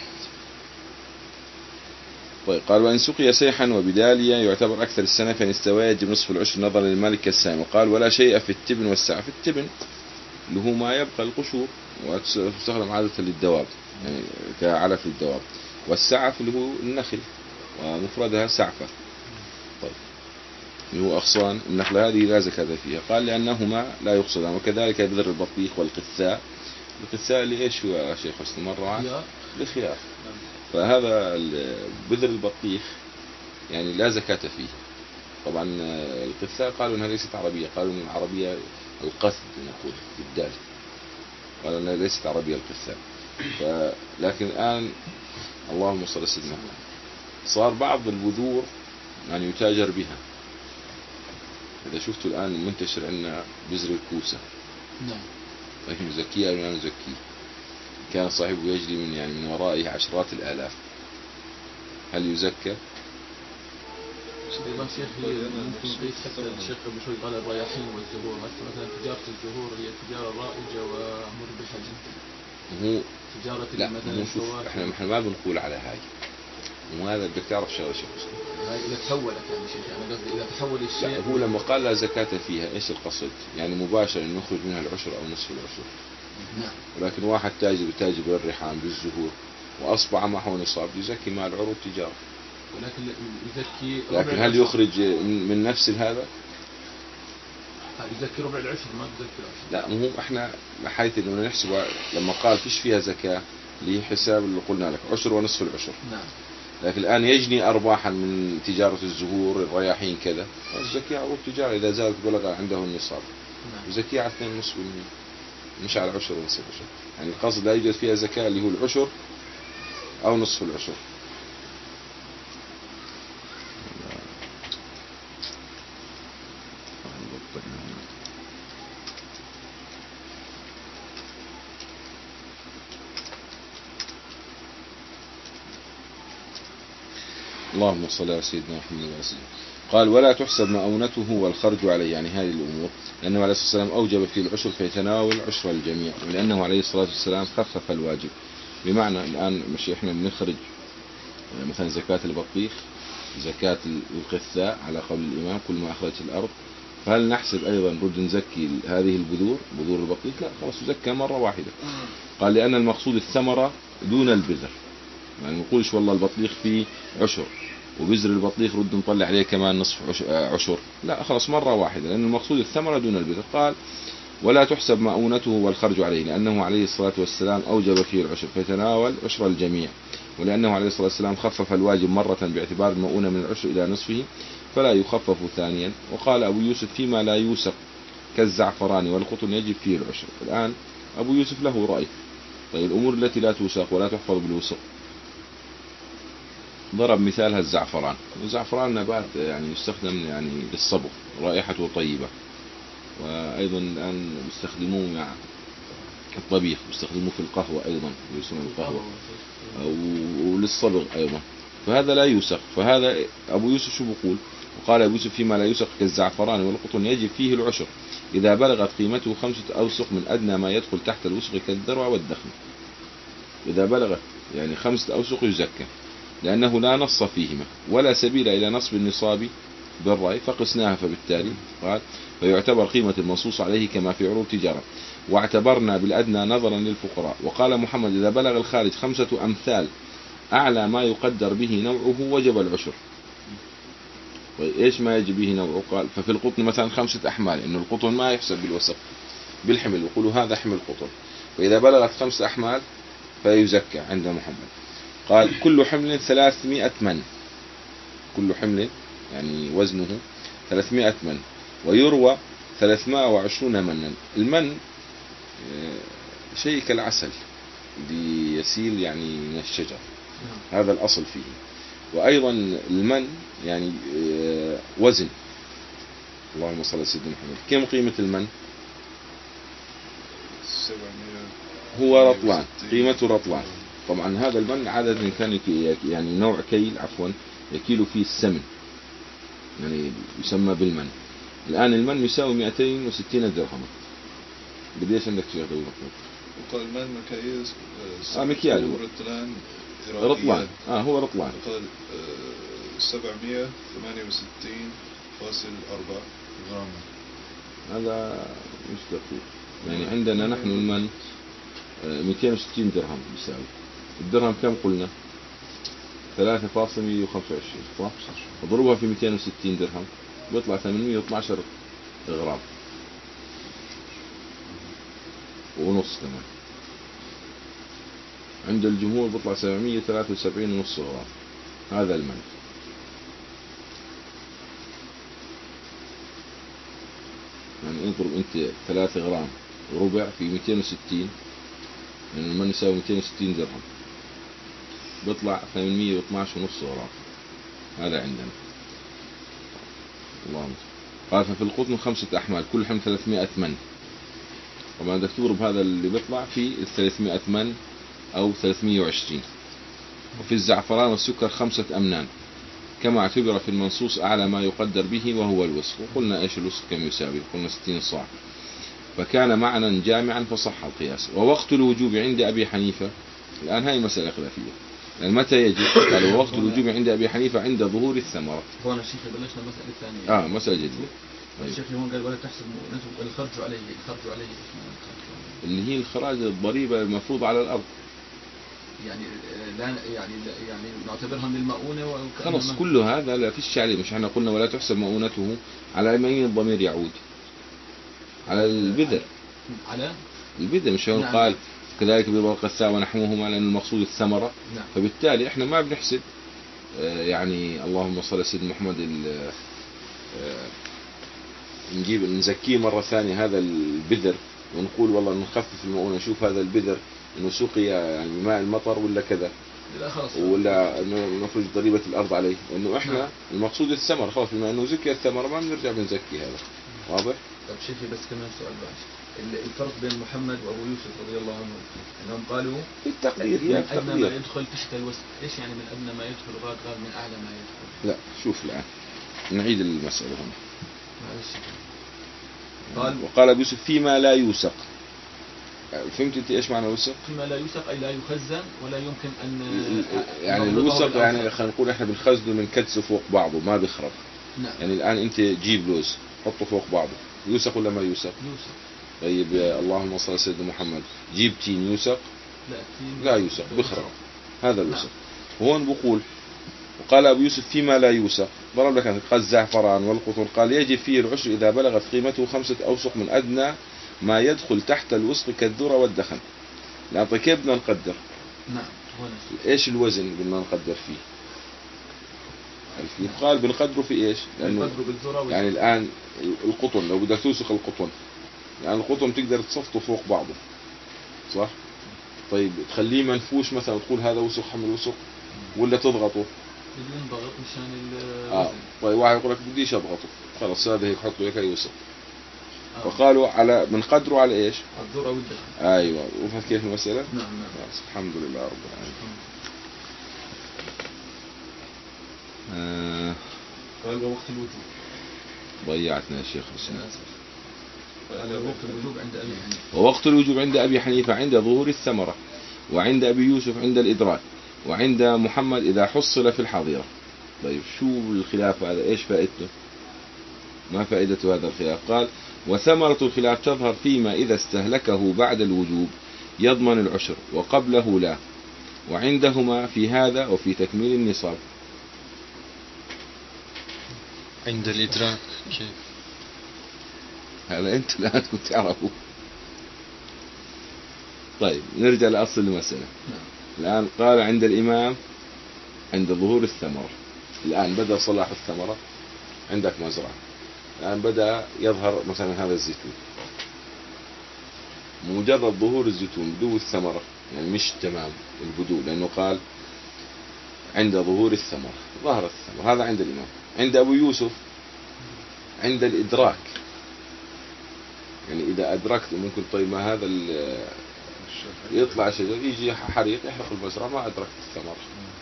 A: طيب قال وإن سقي سيحا وبدالية يعتبر أكثر السنة، فإن استوى يجب نصف العشر نظرا للمالك السائم. وقال ولا شيء في التبن والسعف. التبن اللي هو ما يبقى القشور وتستخدم عادة للدواب يعني كعلف للدواب، والسعف اللي هو النخل ومفردها سعفة. طيب اللي هو أغصان النخلة هذه لا زكاة فيها. قال لأنهما لا يقصدان. وكذلك بذر البطيخ والقثاء. القثاء لإيش هو يا شيخ حسن مرة؟ للخيار. فهذا بذر البطيخ يعني لا زكاة فيه. طبعا القثاء قالوا أنها ليست عربية، قالوا أن العربية القث نقول بالدال، قالوا أنها ليست عربية القثاء. لكن الآن اللهم صل على سيدنا محمد صار بعض البذور يعني يتاجر بها. إذا شفتوا الآن منتشر عندنا بذر الكوسة،
E: نعم،
A: لكن نزكيه أو لا نزكيه، كان صاحبه يجري من يعني من ورائه عشرات الآلاف، هل يزكى؟
E: والله شيخ هي ممكن نقيس حتى الشيخ قبل شوي قال الرياحين والزهور، مثلا تجارة الزهور هي تجارة رائجة ومربحة جدا.
A: هو
E: تجارة
A: لا
E: مثلا
A: شوف احنا احنا ما بنقول على هاي، وهذا بدك تعرف شغله شيخ.
E: إذا تحولت يعني شيخ، يعني قصدي إذا تحول الشيء.
A: لا هو لما قال لا زكاة فيها ايش القصد؟ يعني مباشرة انه يخرج منها العشر او نصف العشر.
E: نعم.
A: ولكن واحد تاجر بتاجر بالريحان بالزهور وأصبح معه نصاب يزكي مال عروض تجارة.
E: ولكن يزكي
A: لكن هل يخرج من نفس هذا؟
E: يزكي ربع العشر ما يزكي العشر. لا
A: مو احنا حيث انه نحسب لما قال فيش فيها زكاة اللي حساب اللي قلنا لك عشر ونصف العشر.
E: نعم.
A: لكن الآن يجني أرباحا من تجارة الزهور الرياحين كذا، يزكي عروض تجارة إذا زادت بلغ عنده النصاب. نعم. يزكي على اثنين ونصف بالمئة مش على عشر ونصف العشر. يعني القصد لا يوجد فيها زكاة اللي هو العشر أو نصف العشر. اللهم صل على سيدنا محمد وسلم. قال ولا تحسب مؤونته والخرج عليه، يعني هذه الأمور، لأنه عليه الصلاة والسلام أوجب فيه العشر فيتناول عشر الجميع، ولأنه عليه الصلاة والسلام خفف الواجب. بمعنى الآن مش إحنا بنخرج مثلا زكاة البطيخ، زكاة القثاء على قول الإمام كل ما أخرجت الأرض، فهل نحسب أيضا رد نزكي هذه البذور بذور البطيخ؟ لا خلاص تزكى مرة واحدة. قال لأن المقصود الثمرة دون البذر، يعني ما نقولش والله البطيخ فيه عشر وبذر البطيخ رد نطلع عليه كمان نصف عشر، لا خلاص مرة واحدة، لأن المقصود الثمرة دون البذر. قال ولا تحسب مؤونته والخرج عليه، لأنه عليه الصلاة والسلام أوجب فيه العشر فيتناول عشر الجميع، ولأنه عليه الصلاة والسلام خفف الواجب مرة باعتبار المؤونة من العشر إلى نصفه فلا يخفف ثانيا. وقال أبو يوسف فيما لا يوسق كالزعفران والقطن يجب فيه العشر. الآن أبو يوسف له رأي. طيب الأمور التي لا توسق ولا تحفظ بالوسق، ضرب مثالها الزعفران. والزعفران نبات يعني يستخدم يعني للصبغ، رائحته طيبة، وأيضا الآن يستخدموه مع الطبيخ، يستخدموه في القهوة أيضا يسمى القهوة وللصبغ أيضا، فهذا لا يوسق. فهذا أبو يوسف شو بقول؟ وقال أبو يوسف فيما لا يوسق كالزعفران والقطن يجب فيه العشر إذا بلغت قيمته خمسة أوسق من أدنى ما يدخل تحت الوسق كالذروة والدخن. إذا بلغت يعني خمسة أوسق يزكى، لأنه لا نص فيهما ولا سبيل إلى نصب النصاب بالرأي فقسناها، فبالتالي قال فيعتبر قيمة المنصوص عليه كما في عروض تجارة، واعتبرنا بالأدنى نظرا للفقراء. وقال محمد إذا بلغ الخارج خمسة أمثال أعلى ما يقدر به نوعه وجب العشر. وإيش ما يجب به نوعه؟ قال ففي القطن مثلا خمسة أحمال، إنه القطن ما يحسب بالوسق بالحمل، يقولوا هذا حمل قطن، فإذا بلغت خمسة أحمال فيزكى عند محمد. قال كل حمل ثلاثمائة من، كل حمل يعني وزنه ثلاثمائة من، ويروى ثلاثمائة وعشرون منا. المن شيء كالعسل اللي يسيل يعني من الشجر، هذا الأصل فيه. وأيضا المن يعني وزن. اللهم صل على سيدنا محمد. كم قيمة المن؟ هو رطلان، قيمته رطلان. طبعا هذا المن عادة كان يعني نوع كيل عفوا يكيل فيه السمن، يعني يسمى بالمن. الآن المن يساوي مئتين وستين درهما. قديش عندك شيخ دولة؟
B: وقال المن مكاييل
A: اه مكيال هو
B: رطلان
A: رطلان اه هو رطلان.
B: قال سبعمائة وثمانية وستين فاصل أربعة غرام.
A: هذا مش دقيق، يعني عندنا نحن المن مئتين وستين درهم يساوي. الدرهم كم قلنا؟ ثلاثة فاصلة مئة وخمسة وعشرين صح؟ اضربها في مئتين وستين درهم بيطلع ثمانمئة واثني عشر غرام ونص كمان. عند الجمهور بيطلع سبعمئة وثلاثة وسبعين ونص غرام. هذا المن. يعني انظر انت ثلاثة غرام وربع في مئتين وستين، يعني المن يساوي مئتين وستين درهم بيطلع ثمانمئة واثني عشر ونص غرام. هذا عندنا. الله قال ففي القطن خمسة أحمال كل حمل ثلاثمئة من. طبعا بدك تضرب هذا اللي بيطلع في ثلاثمئة من أو ثلاثمئة وعشرين. وفي الزعفران والسكر خمسة أمنان كما اعتبر في المنصوص أعلى ما يقدر به وهو الوسق. وقلنا إيش الوسق كم يساوي؟ قلنا ستين صاع. فكان معنى جامعا فصح القياس. ووقت الوجوب عند أبي حنيفة، الآن هاي مسألة خلافية، يعني متى يجب؟ قال ووقت الوجوب عند أبي حنيفة عند ظهور الثمرة.
E: هون الشيخ بلشنا المسألة الثانية.
A: آه مسألة جديدة. طيب.
E: الشيخ هون قال ولا تحسب مؤونته الخرج عليه، الخرج عليه
A: اللي هي الخراج الضريبة المفروض على الأرض.
E: يعني لا يعني يعني نعتبرها من المؤونة
A: خلص كل هذا لا فيش عليه. مش احنا قلنا ولا تحسب مؤونته على أين الضمير يعود؟ على البذر. على البذر. مش هو نعم. قال كذلك بيض القساء ونحوهما لأن المقصود الثمرة. نعم. فبالتالي احنا ما بنحسب آه يعني اللهم صل على سيدنا محمد آه نجيب نزكيه مرة ثانية هذا البذر ونقول والله نخفف المؤونة نشوف هذا البذر انه سقي يعني بماء المطر ولا كذا ولا انه نفرج ضريبة الارض عليه، وانه احنا نعم. المقصود الثمر خلاص بما انه زكي الثمر ما بنرجع بنزكي هذا. واضح؟
E: طيب شيخي بس كمان سؤال باش الفرق بين محمد وابو يوسف رضي الله عنه انهم قالوا
A: في التقدير
E: من ادنى ما يدخل تحت الوسط. ايش يعني من ادنى ما يدخل غاد غاد من اعلى ما يدخل؟
A: لا شوف الان نعيد المسألة هنا. قال وقال ابو يوسف فيما لا يوسق. فهمت انت ايش معنى وسق؟
E: فيما لا يوسق اي لا يخزن ولا يمكن ان
A: يعني الوسق يعني خلينا نقول احنا بنخزنه من كدسه فوق بعضه ما بيخرب. نعم. يعني الان انت جيب لوز حطه فوق بعضه يوسق ولا ما يوسق؟
E: يوسق.
A: طيب اللهم صل على سيدنا محمد جيب تين يوسق؟
E: لا تين
A: لا يوسق بيخرب. هذا الوسق. نعم. هون بقول وقال ابو يوسف فيما لا يوسق ضرب لك قال الزعفران والقطن قال يجب فيه العشر اذا بلغت قيمته خمسة اوسق من ادنى ما يدخل تحت الوسق كالذرة والدخن. لأن كيف بدنا نقدر؟
E: نعم.
A: ايش الوزن بدنا نقدر فيه؟ قال بنقدره في ايش؟ لأنه يعني الآن القطن لو بدك توسق القطن يعني القطن تقدر تصفطه فوق بعضه صح؟ طيب تخليه منفوش مثلا وتقول هذا وسق حمل وسق ولا تضغطه؟
E: ينضغط مشان الوزن.
A: اه طيب واحد يقول لك بديش اضغطه خلاص هذا هيك حطه هيك يوسق. وقالوا على بنقدروا على ايش؟
E: الذرة والدخن.
A: ايوه وفهمت كيف المسألة؟
E: نعم نعم.
A: الحمد لله رب العالمين. آه.
E: قال ووقت الوجوب.
A: ضيعتنا يا شيخ حسين.
E: ووقت الوجوب عند أبي حنيفة.
A: ووقت الوجوب عند أبي حنيفة عند ظهور الثمرة، وعند أبي يوسف عند الإدراك، وعند محمد إذا حصل في الحظيرة. طيب شو الخلاف هذا؟ إيش فائدته؟ ما فائدة هذا الخلاف؟ قال وثمرة الخلاف تظهر فيما إذا استهلكه بعد الوجوب يضمن العشر وقبله لا، وعندهما في هذا وفي تكميل النصاب.
C: عند الإدراك كيف؟
A: هذا أنت الآن كنت تعرفه. طيب نرجع لأصل المسألة. الآن قال عند الإمام عند ظهور الثمرة. الآن بدأ صلاح الثمرة، عندك مزرعة، الآن بدأ يظهر مثلا هذا الزيتون، مجرد ظهور الزيتون بدو الثمرة يعني مش تمام البدو، لأنه قال عند ظهور الثمرة ظهر الثمرة. هذا عند الإمام. عند أبو يوسف عند الإدراك، يعني إذا أدركت ممكن طيب ما هذا يطلع شجر يجي حريق يحرق المزرعة ما أدركت الثمرة،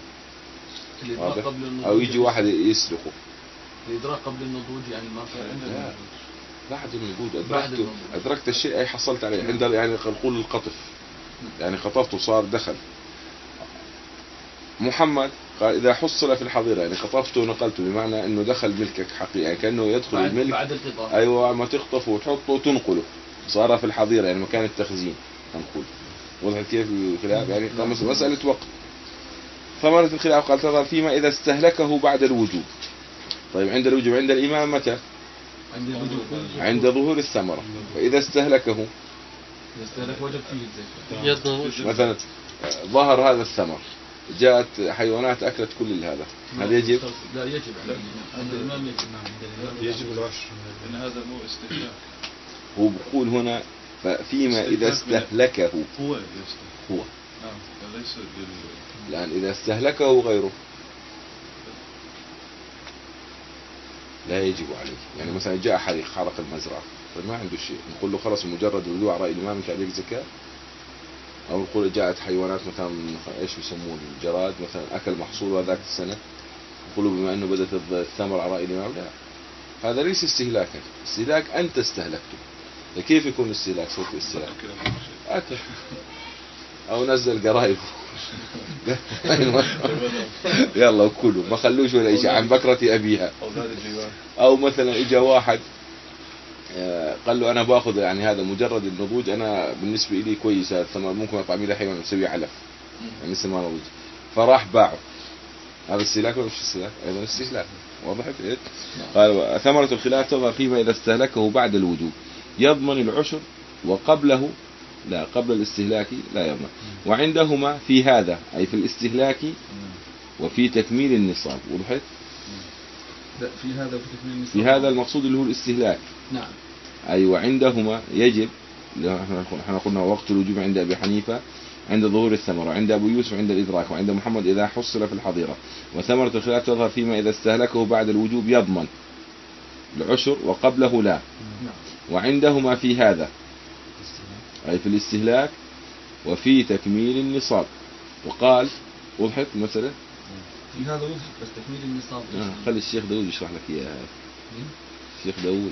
A: أو يجي واحد يسرقه.
E: الإدراك قبل النضوج يعني ما
A: لا بعد النضوج أدركت أدركت الشيء أي حصلت عليه. عند يعني نقول القطف يعني خطفته صار دخل. محمد قال إذا حصل في الحظيرة يعني خطفته ونقلته، بمعنى إنه دخل ملكك حقيقي، يعني كأنه يدخل
E: بعد
A: الملك
E: بعد القطاف.
A: أيوة ما تخطفه وتحطه وتنقله صار في الحظيرة يعني مكان التخزين هنقول. وضحت كيف الخلاف؟ يعني مسألة وقت. ثمرة الخلاف قال تظهر فيما إذا استهلكه بعد الوجوب. طيب عند الوجوب عند الإمام متى؟ عند ظهور الثمرة. فإذا استهلكه
E: إذا استهلك وجب فيه الزكاة.
D: يضمن
A: مثلا ظهر هذا الثمر، جاءت حيوانات أكلت كل هذا، هل يجب؟
E: لا يجب عند الإمام يجب.
B: يجب العشر، إن هذا مو استهلاك.
A: هو بقول هنا فيما إذا استهلكه
B: هو يستهلك.
A: هو
B: نعم ليس لل...
A: الآن إذا استهلكه غيره لا يجب عليه. يعني مثلا جاء حريق حرق المزرعة، فما عنده شيء، نقول له خلص مجرد الوضوء على رأي الإمام أنت عليك زكاة؟ أو نقول جاءت حيوانات مثلا إيش يسمون الجراد مثلا أكل محصول ذاك السنة، نقول بما أنه بدأت الثمر على رأي الإمام لا، هذا ليس استهلاكا. استهلاك أنت استهلكته. كيف يكون استهلاك؟ صوت استهلاك أكل أو نزل قرايب يلا وكلوا ما خلوش ولا شيء عن بكرة أبيها. أو مثلا إجا واحد قال له أنا باخذ يعني هذا مجرد النضوج أنا بالنسبة لي كويس، هذا الثمر ممكن أطعمي له حيوان نسوي علف يعني ثمر نضوج، فراح باعه. هذا استهلاك ولا مش استهلاك؟ أيضا استهلاك. وضحت إيه؟ قال ثمرة الخلاف تظهر فيما إذا استهلكه بعد الوجوب يضمن العشر وقبله لا، قبل الاستهلاك لا يضمن. وعندهما في هذا أي في الاستهلاك وفي تكميل النصاب. وضحت؟
E: لا في هذا وفي تكميل النصاب.
A: في هذا المقصود اللي هو الاستهلاك.
E: نعم.
A: أي وعندهما يجب، احنا قلنا وقت الوجوب عند أبي حنيفة عند ظهور الثمرة، وعند أبو يوسف عند الإدراك، وعند محمد إذا حصل في الحظيرة. وثمرة الخلاف تظهر فيما إذا استهلكه بعد الوجوب يضمن العشر وقبله لا. وعندهما في هذا أي في الاستهلاك وفي تكميل النصاب. وقال وضحت مثلا
E: في هذا وضح بس تكميل النصاب.
A: آه خلي الشيخ داود يشرح لك إياها. الشيخ داود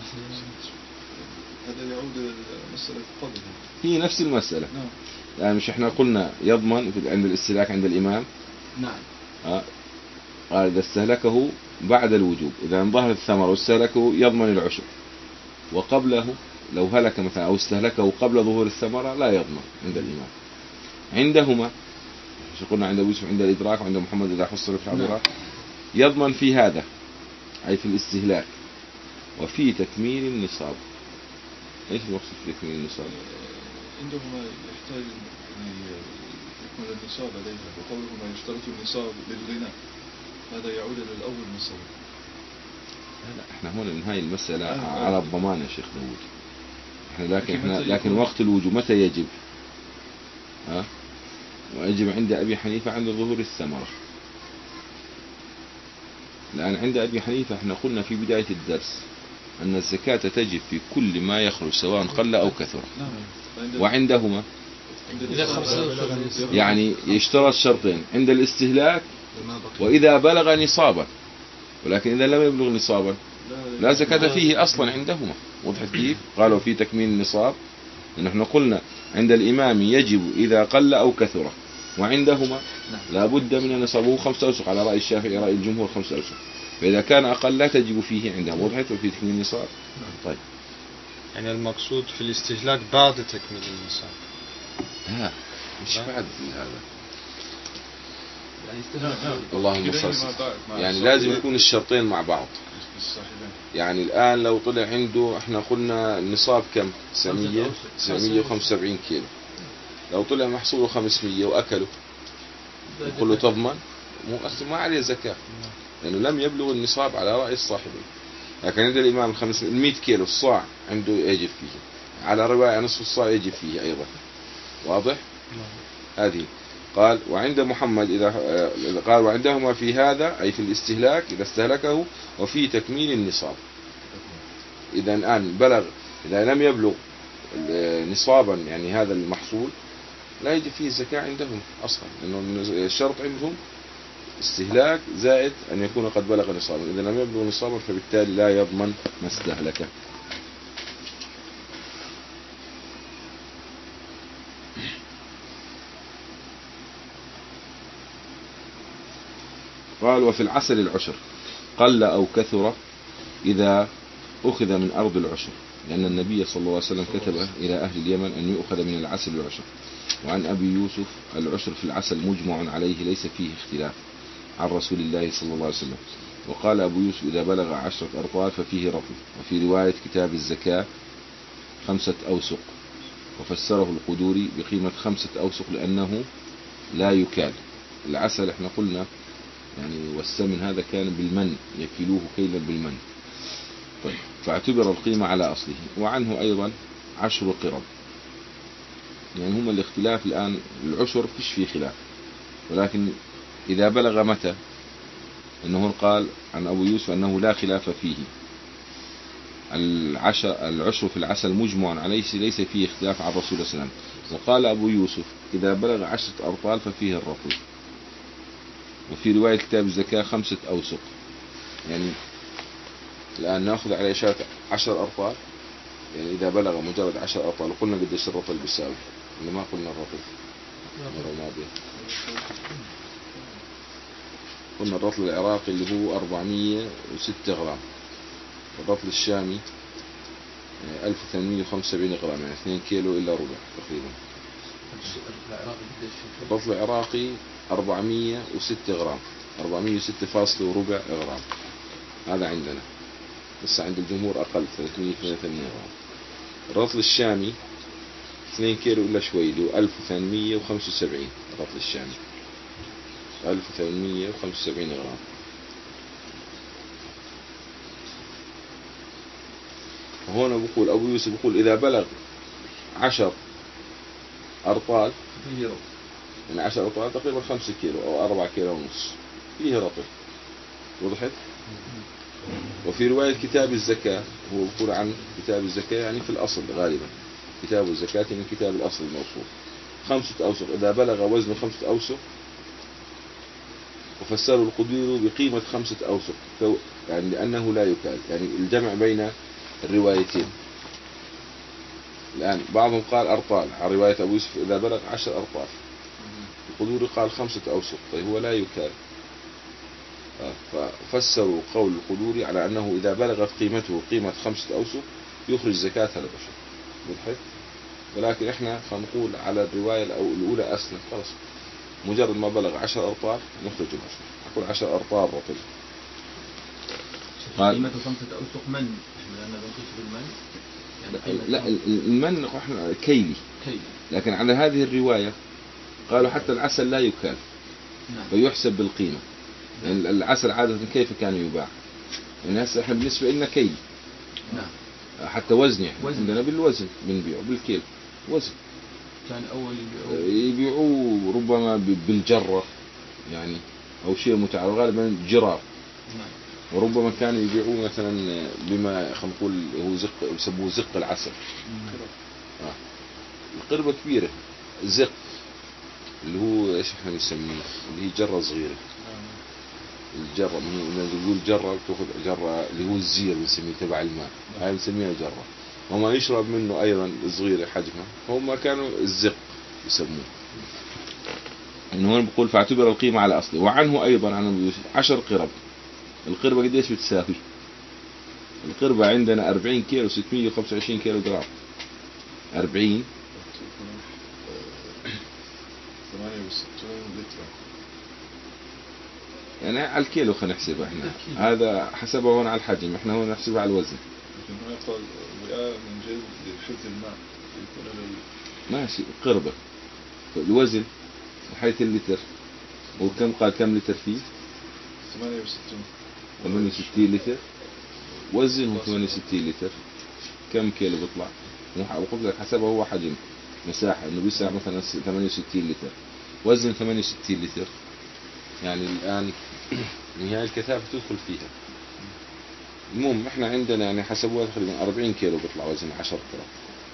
B: هذا يعود إلى المسألة قبلها،
A: هي نفس المسألة.
B: نعم.
A: يعني مش احنا قلنا يضمن عند الاستهلاك عند الإمام.
E: نعم.
A: آه. قال إذا استهلكه بعد الوجوب، إذا انظهر الثمر واستهلكه يضمن العشر، وقبله لو هلك مثلا أو استهلكه قبل ظهور الثمرة لا يضمن عند الإمام. عندهما شو قلنا عند أبو يوسف عند الإدراك، وعند محمد إذا حصل في الحظيرة يضمن في هذا أي في الاستهلاك وفي تكميل النصاب. إيش المقصود في تكميل النصاب؟
B: عندهما يحتاج أن يكمل النصاب عليها، وقولهما يشترط النصاب للغناء هذا يعود إلى الأول مثلا.
A: لا احنا هون من هاي المسألة آه على الضمان يا شيخ داود. احنا لكن احنا لكن وقت الوجوب متى يجب؟ ها؟ ويجب عند أبي حنيفة عند ظهور الثمرة. الآن عند أبي حنيفة احنا قلنا في بداية الدرس أن الزكاة تجب في كل ما يخرج سواء قل أو كثر. وعندهما يعني يشترط شرطين عند الاستهلاك وإذا بلغ نصابا، ولكن إذا لم يبلغ نصابا لا زكاة فيه أصلا عندهما. وضحت كيف؟ قالوا في تكميل النصاب، نحن قلنا عند الإمام يجب إذا قل أو كثر، وعندهما لا بد من النصاب، هو خمسة أوسق على رأي الشافعي رأي الجمهور خمسة أوسق، فإذا كان أقل لا تجب فيه عندهم. وضحت وفي تكميل النصاب. طيب
C: يعني المقصود في الاستهلاك بعد تكميل النصاب.
A: لا مش بعد هذا
E: يعني استهلاك.
A: اللهم صل. يعني لازم يكون الشرطين مع بعض. يعني الآن لو طلع عنده احنا قلنا النصاب كم؟ تسعمية تسعمية وخمسة وسبعين كيلو، لو طلع محصوله خمسمية وأكله يقول له تضمن؟ مو أصلا ما عليه زكاة لأنه لم يبلغ النصاب على رأي الصاحبين. لكن عند الإمام الخمسمية المئة كيلو الصاع عنده يجب فيه، على رواية نصف الصاع يجب فيه أيضا. واضح؟ هذه قال. وعند محمد إذا قال وعندهما في هذا أي في الاستهلاك إذا استهلكه وفي تكميل النصاب. إذا الآن بلغ، إذا لم يبلغ نصابا يعني هذا المحصول لا يجب فيه الزكاة عندهم أصلا، لأنه الشرط عندهم استهلاك زائد أن يكون قد بلغ نصابا. إذا لم يبلغ نصابا فبالتالي لا يضمن ما استهلكه. قال وفي العسل العشر قل أو كثر إذا أخذ من أرض العشر. لأن النبي صلى الله عليه وسلم كتب إلى أهل اليمن أن يؤخذ من العسل العشر. وعن أبي يوسف العشر في العسل مجمع عليه ليس فيه اختلاف عن رسول الله صلى الله عليه وسلم. وقال أبو يوسف إذا بلغ عشرة أرطال ففيه رطل. وفي رواية كتاب الزكاة خمسة أوسق، وفسره القدوري بقيمة خمسة أوسق لأنه لا يكال. العسل احنا قلنا يعني والسمن هذا كان بالمن، يكيلوه كيلا بالمن. طيب فاعتبر القيمة على أصله. وعنه أيضا عشر قرب، يعني هم الاختلاف الآن العشر فيش فيه خلاف، ولكن إذا بلغ متى، أنه قال عن أبو يوسف أنه لا خلاف فيه. العشر العشر في العسل مجمع عليه ليس فيه اختلاف عن رسول الله صلى الله عليه وسلم. وقال أبو يوسف إذا بلغ عشرة أرطال ففيه الرطل. وفي رواية كتاب الزكاة خمسة أوسق. يعني الآن نأخذ على إشارة عشر أرطال، يعني إذا بلغ مجرد عشر أرطال. وقلنا قديش الرطل بيساوي، إنه ما قلنا الرطل مرة ماضية. قلنا الرطل العراقي اللي هو أربعمية وستة غرام، الرطل الشامي ألف وثمانمية وخمسة وسبعين غرام، يعني اثنين كيلو إلا ربع تقريبا. الرطل العراقي أربعمية وستة غرام، أربعمية وستة فاصلة وربع غرام، هذا عندنا. بس عند الجمهور أقل، ثلاثمية وثمانية وثمانين غرام. الرطل الشامي اثنين كيلو إلا شوي، اللي هو ألف وثمانمية وخمسة وسبعين. الرطل الشامي ألف وثمانمية وخمسة وسبعين غرام. وهنا بقول أبو يوسف بقول إذا بلغ عشر أرطال
B: فيه رطل،
A: يعني عشر أرطال تقريبا خمسة كيلو أو أربعة كيلو ونص، فيه رطل. وضحت؟ وفي رواية كتاب الزكاة، هو بقول عن كتاب الزكاة يعني في الأصل غالبا كتاب الزكاة من كتاب الأصل الموصول خمسة أوسق. إذا بلغ وزن خمسة أوسق، وفسره القدير بقيمة خمسة أوسق، يعني لأنه لا يكال، يعني الجمع بين الروايتين. الآن بعضهم قال أرطال عن رواية أبو يوسف إذا بلغ عشر أرطال، القدوري قال خمسة أوسق، طيب هو لا يكال. ففسروا قول القدوري على أنه إذا بلغت قيمته قيمة خمسة أوسق يخرج زكاة هذا العشر. وضحت؟ ولكن إحنا فنقول على الرواية الأولى أسلم، خلاص مجرد ما بلغ عشر أرطال نخرج العشر. أقول عشر أرطال رطل.
E: قال قيمة خمسة أوسق من؟ لأن بنقيس بالمن. يعني
A: لا المن احنا كيلي.
E: كيلي.
A: لكن على هذه الرواية قالوا حتى العسل لا يكال.
E: نعم.
A: فيحسب بالقيمة. يعني العسل عادة كيف كان يباع؟ يعني هسه احنا بالنسبة لنا كيلي.
E: نعم.
A: حتى وزن يعني
E: وزن.
A: عندنا بالوزن بنبيعه بالكيلو وزن.
E: كان أول يبيعوه
A: يبيعوه ربما بالجرة يعني أو شيء متعارف، غالبا جرار.
E: نعم.
A: وربما كانوا يبيعوه مثلا بما خلينا نقول هو زق، يسموه زق العسل. آه. القربة كبيرة، زق اللي هو ايش احنا بنسميه، اللي هي جرة صغيرة. الجرة من نقول جرة تأخذ جرة اللي هو الزير بنسميه تبع الماء، هاي بنسميها جرة. وما يشرب منه أيضا صغيرة حجمها، هم كانوا الزق يسموه. إنه هون بقول فاعتبر القيمة على أصله. وعنه أيضا عن أبي يوسف عشر قرب. القربة قديش بتساوي؟ القربة عندنا أربعين كيلو ستمية وخمسة وعشرين كيلو جرام. أربعين
B: ثمانية وستين لتر،
A: يعني على الكيلو خلينا نحسبها احنا. هذا حسبه هون على الحجم، احنا هون نحسبها على الوزن.
B: لكن هنا قال وعاء من جلد لحفظ الماء يكون لل...
A: ماشي قربة. الوزن حيث اللتر، وكم قال كم لتر فيه؟
B: ثمانية وستين
A: ثمانية وستين لتر. وزنه ثمانية وستين لتر، كم كيلو بيطلع؟ وقلت لك حسبه هو حجم مساحة، انه بيسع مثلا ثمانية وستين لتر، وزن ثمانية وستين لتر. يعني الآن هي الكثافة تدخل فيها. المهم احنا عندنا يعني حسبوها تقريبا أربعين كيلو بيطلع وزن عشرة جرام.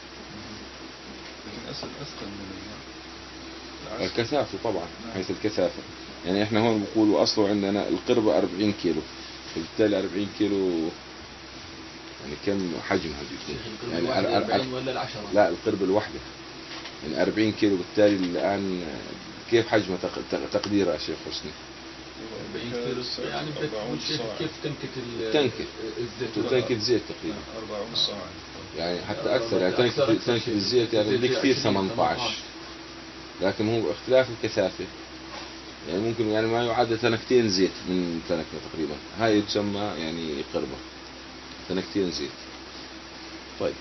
B: لكن أسهل أسهل من الماء.
A: الكثافة طبعا حيث الكثافة، يعني احنا هون بقولوا أصله عندنا القربة أربعين كيلو، فبالتالي أربعين كيلو يعني كم حجمها بيكون؟ يعني
E: أربعين ولا العشرة؟
A: لا القربة الواحدة يعني أربعين كيلو، بالتالي الآن كيف حجمها تقديرها يا شيخ حسني؟
E: أربعين كيلو يعني كيف تنكت
A: تنكت
E: الزيت؟
A: تنكت زيت تقريبا
B: أربعون صاع.
A: يعني حتى أكثر، يعني تنكة تنكة الزيت يعني بالكثير ثمانية عشر، لكن هو اختلاف الكثافة، يعني ممكن يعني ما يعادل تنكتين زيت من تنكة تقريبا، هاي تسمى يعني قربة، تنكتين زيت. طيب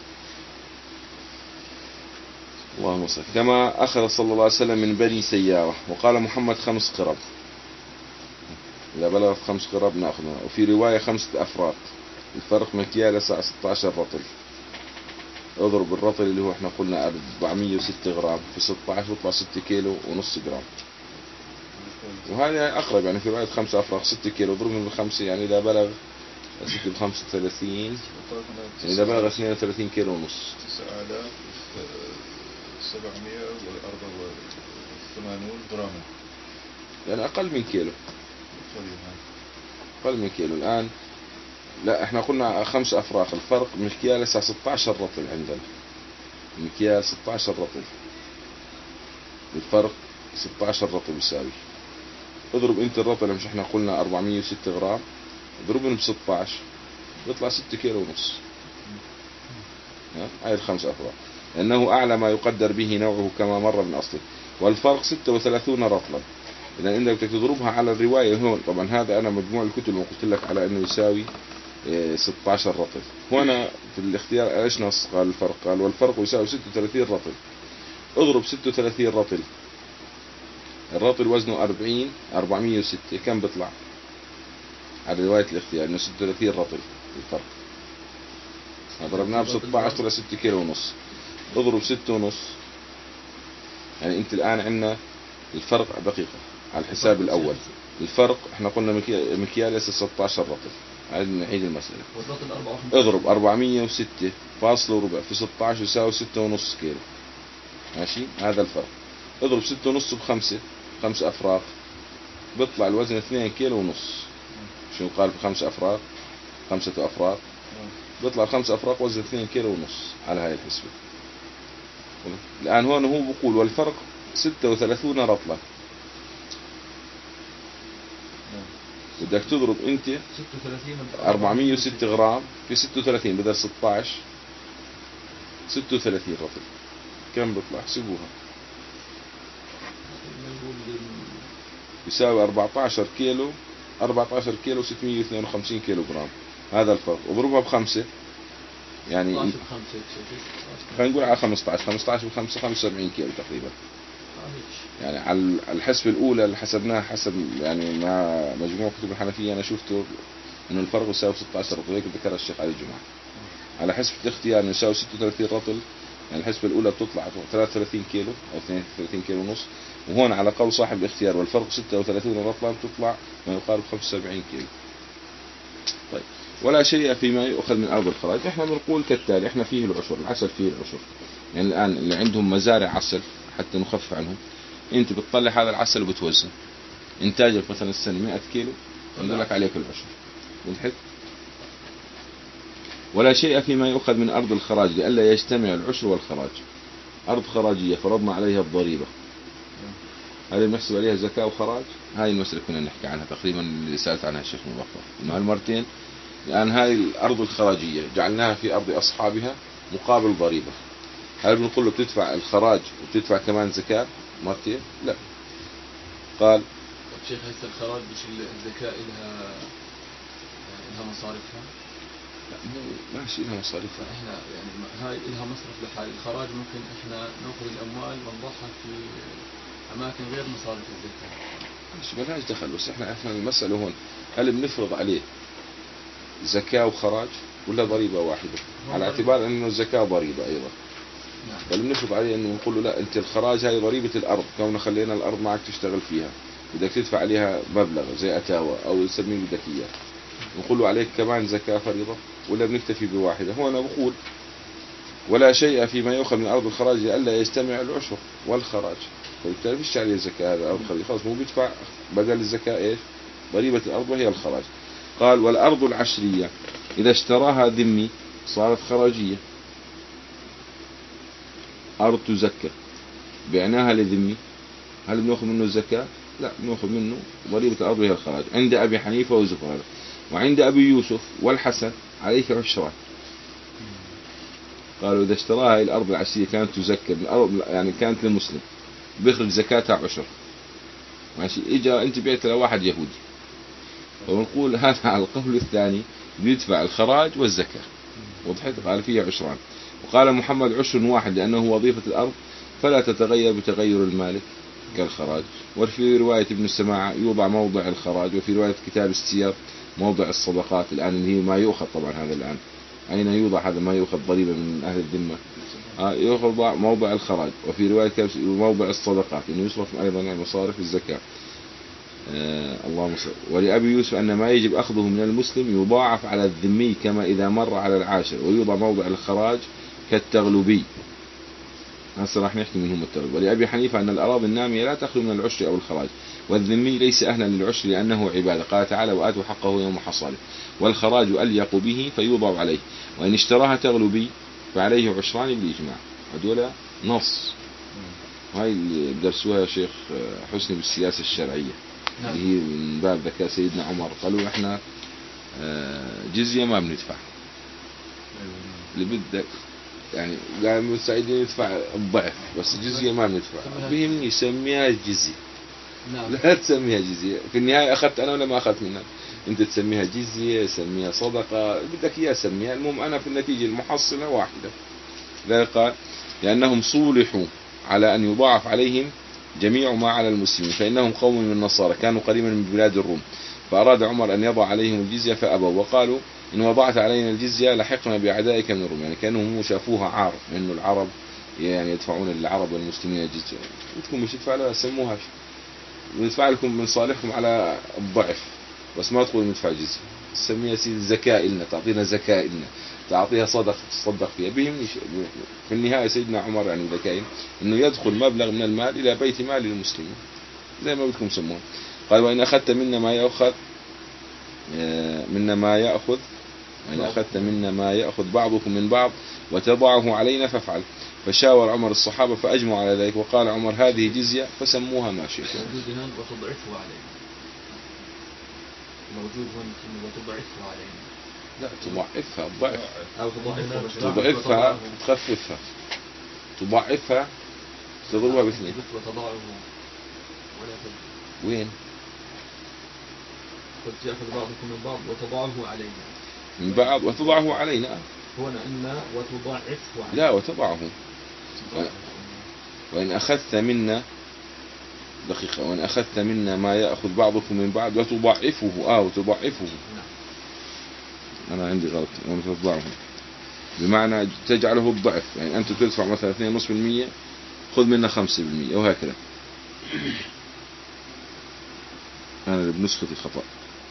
A: اللهم صل. كما أخذ صلى الله عليه وسلم من بني سيارة، وقال محمد خمس قرب، إذا بلغت خمس قرب نأخذها. وفي رواية خمسة أفراط، الفرق مكيال ستة عشر رطل. اضرب الرطل اللي هو احنا قلنا أربعمية وستة غرام في ستة عشر بيطلع ستة كيلو ونص جرام، وهذا أقرب يعني في رواية خمسة أفراط ستة كيلو، اضربهم بالخمسة يعني إذا بلغ ستة بخمسة وثلاثين، يعني إذا بلغ اثنين وثلاثين كيلو ونص.
B: تسعة آلاف سبعمية وأربعة وثمانون غراما،
A: يعني أقل من كيلو، أقل من كيلو. الآن لا احنا قلنا خمس أفراخ، الفرق مكيال لسه ستة عشر رطل عندنا، مكيال ستة عشر رطل، الفرق ستة عشر رطل يساوي. اضرب انت الرطل، مش احنا قلنا أربعمية وستة غرام، اضربهم ب ستة عشر يطلع ستة كيلو ونص. هاي الخمس أفراخ، لأنه أعلى ما يقدر به نوعه كما مر من أصله. والفرق ستة وثلاثين رطلا، إذا عندك تضربها على الرواية هون. طبعا هذا أنا مجموع الكتب اللي قلت لك على أنه يساوي ستة عشر رطل، هنا في الاختيار ايش نص قال الفرق؟ قال والفرق يساوي ستة وثلاثين رطل. اضرب ستة وثلاثين رطل، الرطل وزنه أربعين، أربعمية وستة كم بيطلع على رواية الاختيار؟ انه ستة وثلاثين رطل الفرق، ضربناه ب ستة عشر طلع ستة كيلو ونص. اضرب ستة ونص، يعني انت الان عندنا الفرق دقيقة على الحساب الاول. الفرق احنا قلنا مكيال لسه ستة عشر رطل، عايز نعيد المسألة. اضرب أربعمية وستة فاصلة وربع في ستة عشر يساوي ستة ونص كيلو، ماشي؟ هذا الفرق. اضرب ستة ونص بخمسة، خمسة أفراغ، بيطلع الوزن اثنين كيلو ونص. شو قال بخمسة أفراغ؟ خمسة أفراغ بيطلع خمسة أفراغ وزن اثنين كيلو ونص على هاي الحسبة. الآن هون هو بقول والفرق ستة وثلاثين رطلة، بدك تضرب انت أربعمية وستة غرام في ستة وثلاثين بدل ستة عشر، ستة وثلاثين رطل كم بيطلع؟ احسبوها. يساوي أربعة عشر كيلو، أربعة عشر كيلو ستمية واثنين وخمسين كيلو جرام، هذا الفرق. اضربها بخمسة يعني خلينا نقول على خمسة عشر، خمسة عشر بخمسة خمسة وسبعين كيلو تقريبا. يعني على الحسبة الأولى اللي حسبناها حسب يعني مع مجموع كتب الحنفية أنا شفته إنه الفرق يساوي ستة عشر رطل، هيك ذكر الشيخ علي الجمعة. على حسبة الاختيار إنه يساوي ستة وثلاثين رطل، يعني الحسبة الأولى بتطلع ثلاثة وثلاثين كيلو أو اثنين وثلاثين كيلو ونص، وهون على قول صاحب الاختيار والفرق ستة وثلاثين رطلا بتطلع ما يقارب خمسة وسبعين كيلو. طيب ولا شيء فيما يؤخذ من أرض الخراج. إحنا بنقول كالتالي، إحنا فيه العشر، العسل فيه العشر. يعني الآن اللي عندهم مزارع عسل حتى نخفف عنهم، انت بتطلع هذا العسل وبتوزن انتاجك مثلا السنة مئة كيلو، يقول لك عليك العشر. وضحت؟ ولا شيء فيما يؤخذ من أرض الخراج لئلا يجتمع العشر والخراج. أرض خراجية فرضنا عليها الضريبة، هذه بنحسب عليها زكاة وخراج. هاي المسألة كنا نحكي عنها تقريبا اللي سألت عنها الشيخ مبفر، إنه هالمرتين لأن هاي الأرض الخراجية جعلناها في أرض أصحابها مقابل ضريبة. هل بنقول له بتدفع الخراج وبتدفع كمان زكاة مرتين؟ لا. قال
E: شيخ هسه الخراج مش الزكاة لها لها مصاريفها؟
A: لا مو ماشي لها مصاريفها.
E: احنا يعني هاي لها مصرف لحال. الخراج ممكن احنا ناخذ الاموال ونضعها في اماكن غير مصاريف الزكاة.
A: مش مالهاش دخل، بس احنا احنا المسألة هون هل بنفرض عليه زكاة وخراج ولا ضريبة واحدة؟ على اعتبار انه الزكاة ضريبة ايضا. نعم. بل بنفرض عليه انه نقول له لا، انت الخراج هاي ضريبة الارض، كوننا خلينا الارض معك تشتغل فيها بدك تدفع عليها مبلغ زي اتاوى او تسميه بدك اياه، نقول له عليك كمان زكاة فريضة ولا بنكتفي بواحدة؟ هو انا بقول ولا شيء فيما يؤخذ من ارض الخراج لئلا يجتمع العشر والخراج، فبالتالي فيش عليه زكاة. هذا ارض خراج خلاص مو بيدفع بدل الزكاة ايش؟ ضريبة الارض وهي الخراج. قال والارض العشرية اذا اشتراها ذمي صارت خراجية. أرض تزكى بعناها لذمي، هل بنأخذ منه الزكاة؟ لا، بنأخذ منه ضريبة الأرض وهي الخراج. عند أبي حنيفة وزفر، وعند أبي يوسف والحسن عليك عشران. قالوا إذا اشتراها هاي الأرض العشرية كانت تزكى يعني كانت للمسلم بيخرج زكاتها عشر ماشي. إجا أنت بعت لواحد يهودي ونقول هذا على القول الثاني بيدفع الخراج والزكاة وضحت. قال فيها عشران. وقال محمد عشر واحد لأنه وظيفة الأرض فلا تتغير بتغير المالك كالخراج. وفي رواية ابن السماعة يوضع موضع الخراج. وفي رواية كتاب السير موضع الصدقات الآن اللي هي ما يؤخذ طبعا هذا الآن أين يوضع هذا ما يؤخذ ضريبة من أهل الذمة آه يوضع موضع الخراج. وفي رواية موضع الصدقات إنه يصرف أيضا مصارف الزكاة. آه اللهم صل. ولأبي يوسف أن ما يجب أخذه من المسلم يضاعف على الذمي كما إذا مر على العاشر ويوضع موضع الخراج كالتغلبي. هسه راح نحكي منهم التغلب. ولأبي حنيفة أن الأراضي النامية لا تخلو من العشر أو الخراج والذمي ليس أهلا للعشر لأنه عبادة. قال تعالى وآتوا حقه يوم حصاده. والخراج أليق به فيوضع عليه. وإن اشتراها تغلبي فعليه عشران بالإجماع. هذول نص هاي اللي درسوها يا شيخ حسني بالسياسة الشرعية اللي هي من باب ذكاء سيدنا عمر. قالوا احنا جزية ما بندفع اللي بدك يعني قال مستعدين يدفع الضعف بس جزية ما بندفع. بيهمني يسميها جزية
E: نعم.
A: لا تسميها جزية في النهاية أخذت أنا ولا ما أخذت منها أنت تسميها جزية سميها صدقة بدك إياه سميها. المهم أنا في النتيجة المحصلة واحدة. لا قال لأنهم صولحوا على أن يضاعف عليهم جميع ما على المسلمين فإنهم قوم من النصارى كانوا قريبا من بلاد الروم فأراد عمر أن يضع عليهم الجزية فأبوا وقالوا إن وضعت علينا الجزية لحقنا بأعدائك من الروم. يعني كانوا شافوها عار إنه العرب يعني يدفعون للعرب والمسلمين الجزية وتكون مش تدفع لها سموها وندفع لكم من صالحكم على الضعف بس ما تقول ندفع جزية. سميها سيد زكاة لنا تعطينا زكاة لنا تعطيها صدق تصدق فيها. بهم في النهاية سيدنا عمر يعني ذكاء إنه يدخل مبلغ من المال إلى بيت مال المسلمين زي ما بدكم سموه. قال وإن أخذت منا ما يأخذ منا ما يأخذ وإن أخذت منا ما يأخذ بعضكم من بعض وتضعه علينا فافعل. فشاور عمر الصحابة فأجمعوا على ذلك. وقال عمر هذه جزية فسموها ما شئتم.
E: موجود هنا وتضعفه علينا. موجود هنا وتضعفه علينا.
A: لا تضعفها الضعف
E: أو تضعفها
A: تضعفها تخففها تضعفها تضربها باثنين.
E: وتضعه ولا تضعه.
A: وين؟
E: قد يأخذ بعضكم من بعض وتضعه علينا.
A: من بعض وتضعه علينا.
E: هنا إن وتضعفه علينا.
A: لا وتضعه. وإن أخذت منا دقيقة وإن أخذت منا ما يأخذ بعضكم من بعض وتضعفه آه وتضعفه. أنا عندي غلط وتضعه بمعنى تجعله الضعف. يعني أنت تدفع مثلا اثنين ونصف بالمية خذ منا خمسة بالمية وهكذا. أنا بنسختي خطأ.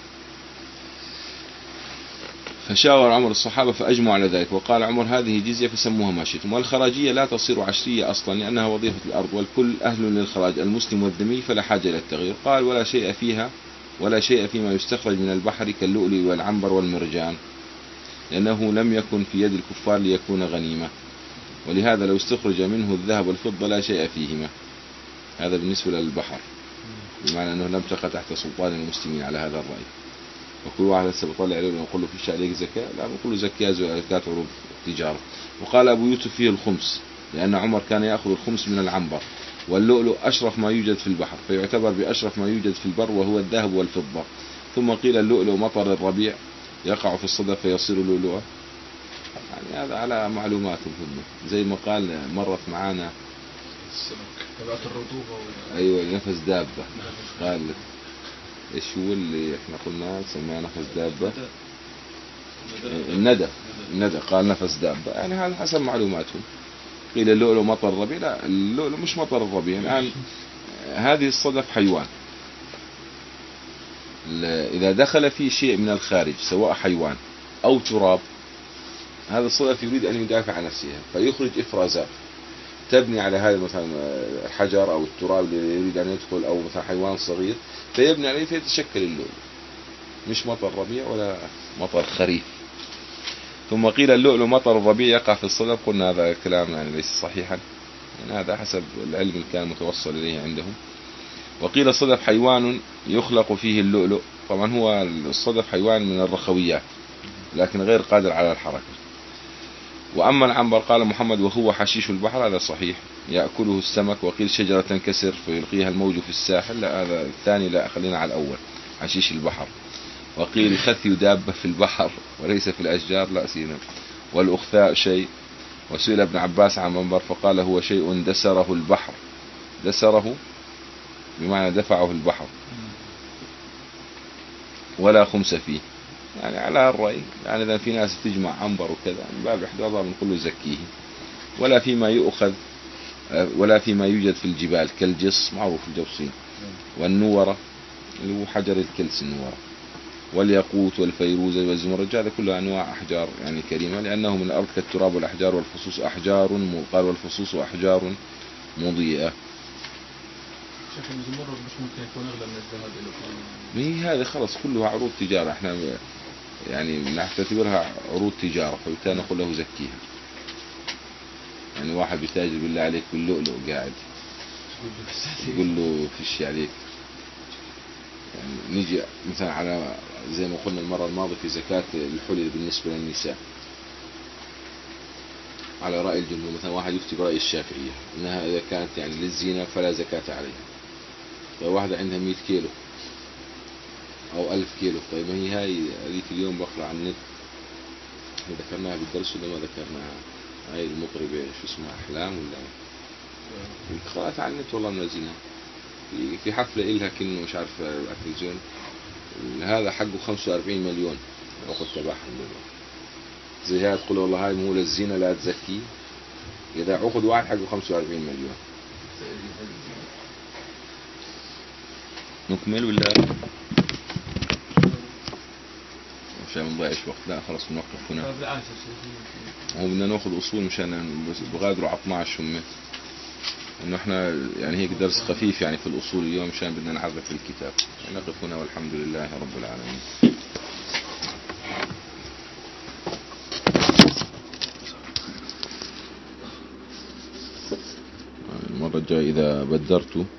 A: فشاور عمر الصحابة فأجمعوا على ذلك. وقال عمر هذه جزية فسموها ما شئتم. والخراجية لا تصير عشرية أصلا لأنها وظيفة الأرض والكل أهل للخراج المسلم والذمي فلا حاجة إلى التغيير. قال ولا شيء فيها ولا شيء فيما يستخرج من البحر كاللؤلؤ والعنبر والمرجان لأنه لم يكن في يد الكفار ليكون غنيمة ولهذا لو استخرج منه الذهب والفضة لا شيء فيهما. هذا بالنسبة للبحر بمعنى أنه لم تقع تحت سلطان المسلمين على هذا الرأي. وكل واحد هسه بطلع عليه ونقول له فيش عليك زكاة لا بنقول له زكاة زكاة عروض تجارة. وقال أبو يوسف فيه الخمس لأن عمر كان يأخذ الخمس من العنبر واللؤلؤ أشرف ما يوجد في البحر فيعتبر بأشرف ما يوجد في البر وهو الذهب والفضة. ثم قيل اللؤلؤ مطر الربيع يقع في الصدف فيصير لؤلؤا. يعني هذا على معلومات هم زي ما قال مرت معانا
B: تبعت الرطوبة
A: أيوة نفس دابة قال إيش هو اللي إحنا قلنا سماه نفس دابة الندى الندى قال نفس دابة يعني هذا حسب معلوماتهم. قيل اللؤلؤ مطر الربيع لا اللؤلؤ مش مطر الربيع. الآن هذه الصدف حيوان إذا دخل فيه شيء من الخارج سواء حيوان أو تراب هذا الصدف يريد أن يدافع عن نفسه فيخرج إفرازات تبني على هذا مثلا الحجر أو التراب اللي يريد أن يدخل أو مثلا حيوان صغير فيبني عليه فيتشكل اللؤلؤ مش مطر ربيع ولا مطر خريف. ثم قيل اللؤلؤ مطر الربيع يقع في الصدف. قلنا هذا الكلام يعني ليس صحيحا يعني هذا حسب العلم اللي كان متوصل إليه عندهم. وقيل الصدف حيوان يخلق فيه اللؤلؤ. طبعا هو الصدف حيوان من الرخويات لكن غير قادر على الحركة. وأما العنبر قال محمد وهو حشيش البحر هذا صحيح يأكله السمك، وقيل شجرة تنكسر فيلقيها الموج في الساحل، لا هذا الثاني، لا خلينا على الأول حشيش البحر. وقيل خثي دابة في البحر وليس في الأشجار، لا سينا. والأخثاء شيء. وسئل ابن عباس عن منبر فقال هو شيء دسره البحر، دسره بمعنى دفعه البحر، ولا خمس فيه، يعني على الرأي، يعني إذا في ناس تجمع عنبر وكذا من باب إحداثها بنقول له زكيه. ولا فيما يؤخذ، ولا فيما يوجد في الجبال كالجص معروف الجوصين، والنورة اللي هو حجر الكلس النورة، والياقوت والفيروز والزمرد، هذا كلها أنواع أحجار يعني كريمة، لأنه من الأرض كالتراب والأحجار والفصوص أحجار، قال والفصوص أحجار مضيئة.
E: شيخ الزمرد مش ممكن يكون أغلى من الذهب له؟
A: هي هذه خلص كلها عروض تجارة، احنا يعني نعتبرها عروض تجارة، فبالتالي نقول له زكيها. يعني واحد بيتاجر بالله عليك باللؤلؤ قاعد يقول له فيش عليك، يعني نيجي مثلا على زي ما قلنا المرة الماضية في زكاة الحلي بالنسبة للنساء على رأي الجمهور، مثلا واحد يفتي برأي الشافعية انها اذا كانت يعني للزينة فلا زكاة عليها. طيب واحدة عندها مئة كيلو او ألف كيلو، طيب ما هي هاي هذيك اليوم بقرأ عن النت، ذكرناها بالدرس ولا ما ذكرناها؟ هاي المطربة شو اسمها أحلام ولا قرأت عن النت والله منزلها في حفلة إلها كأنه مش عارف التلفزيون، هذا حقه خمسة وأربعين مليون أخذ تبعهم زي هاي، تقول والله هاي مو للزينة لا تزكي، إذا أخذ واحد حقه خمسة وأربعين مليون. نكمل ولا مشان ما نضيعش وقت؟ لا خلاص نوقف هنا، هو بدنا ناخذ أصول مشان بغادروا على اثني عشر هم، إنه إحنا يعني هيك درس خفيف يعني في الأصول اليوم مشان بدنا نعرف في الكتاب. نقف هنا والحمد لله رب العالمين. المرة الجاية إذا بدرتوا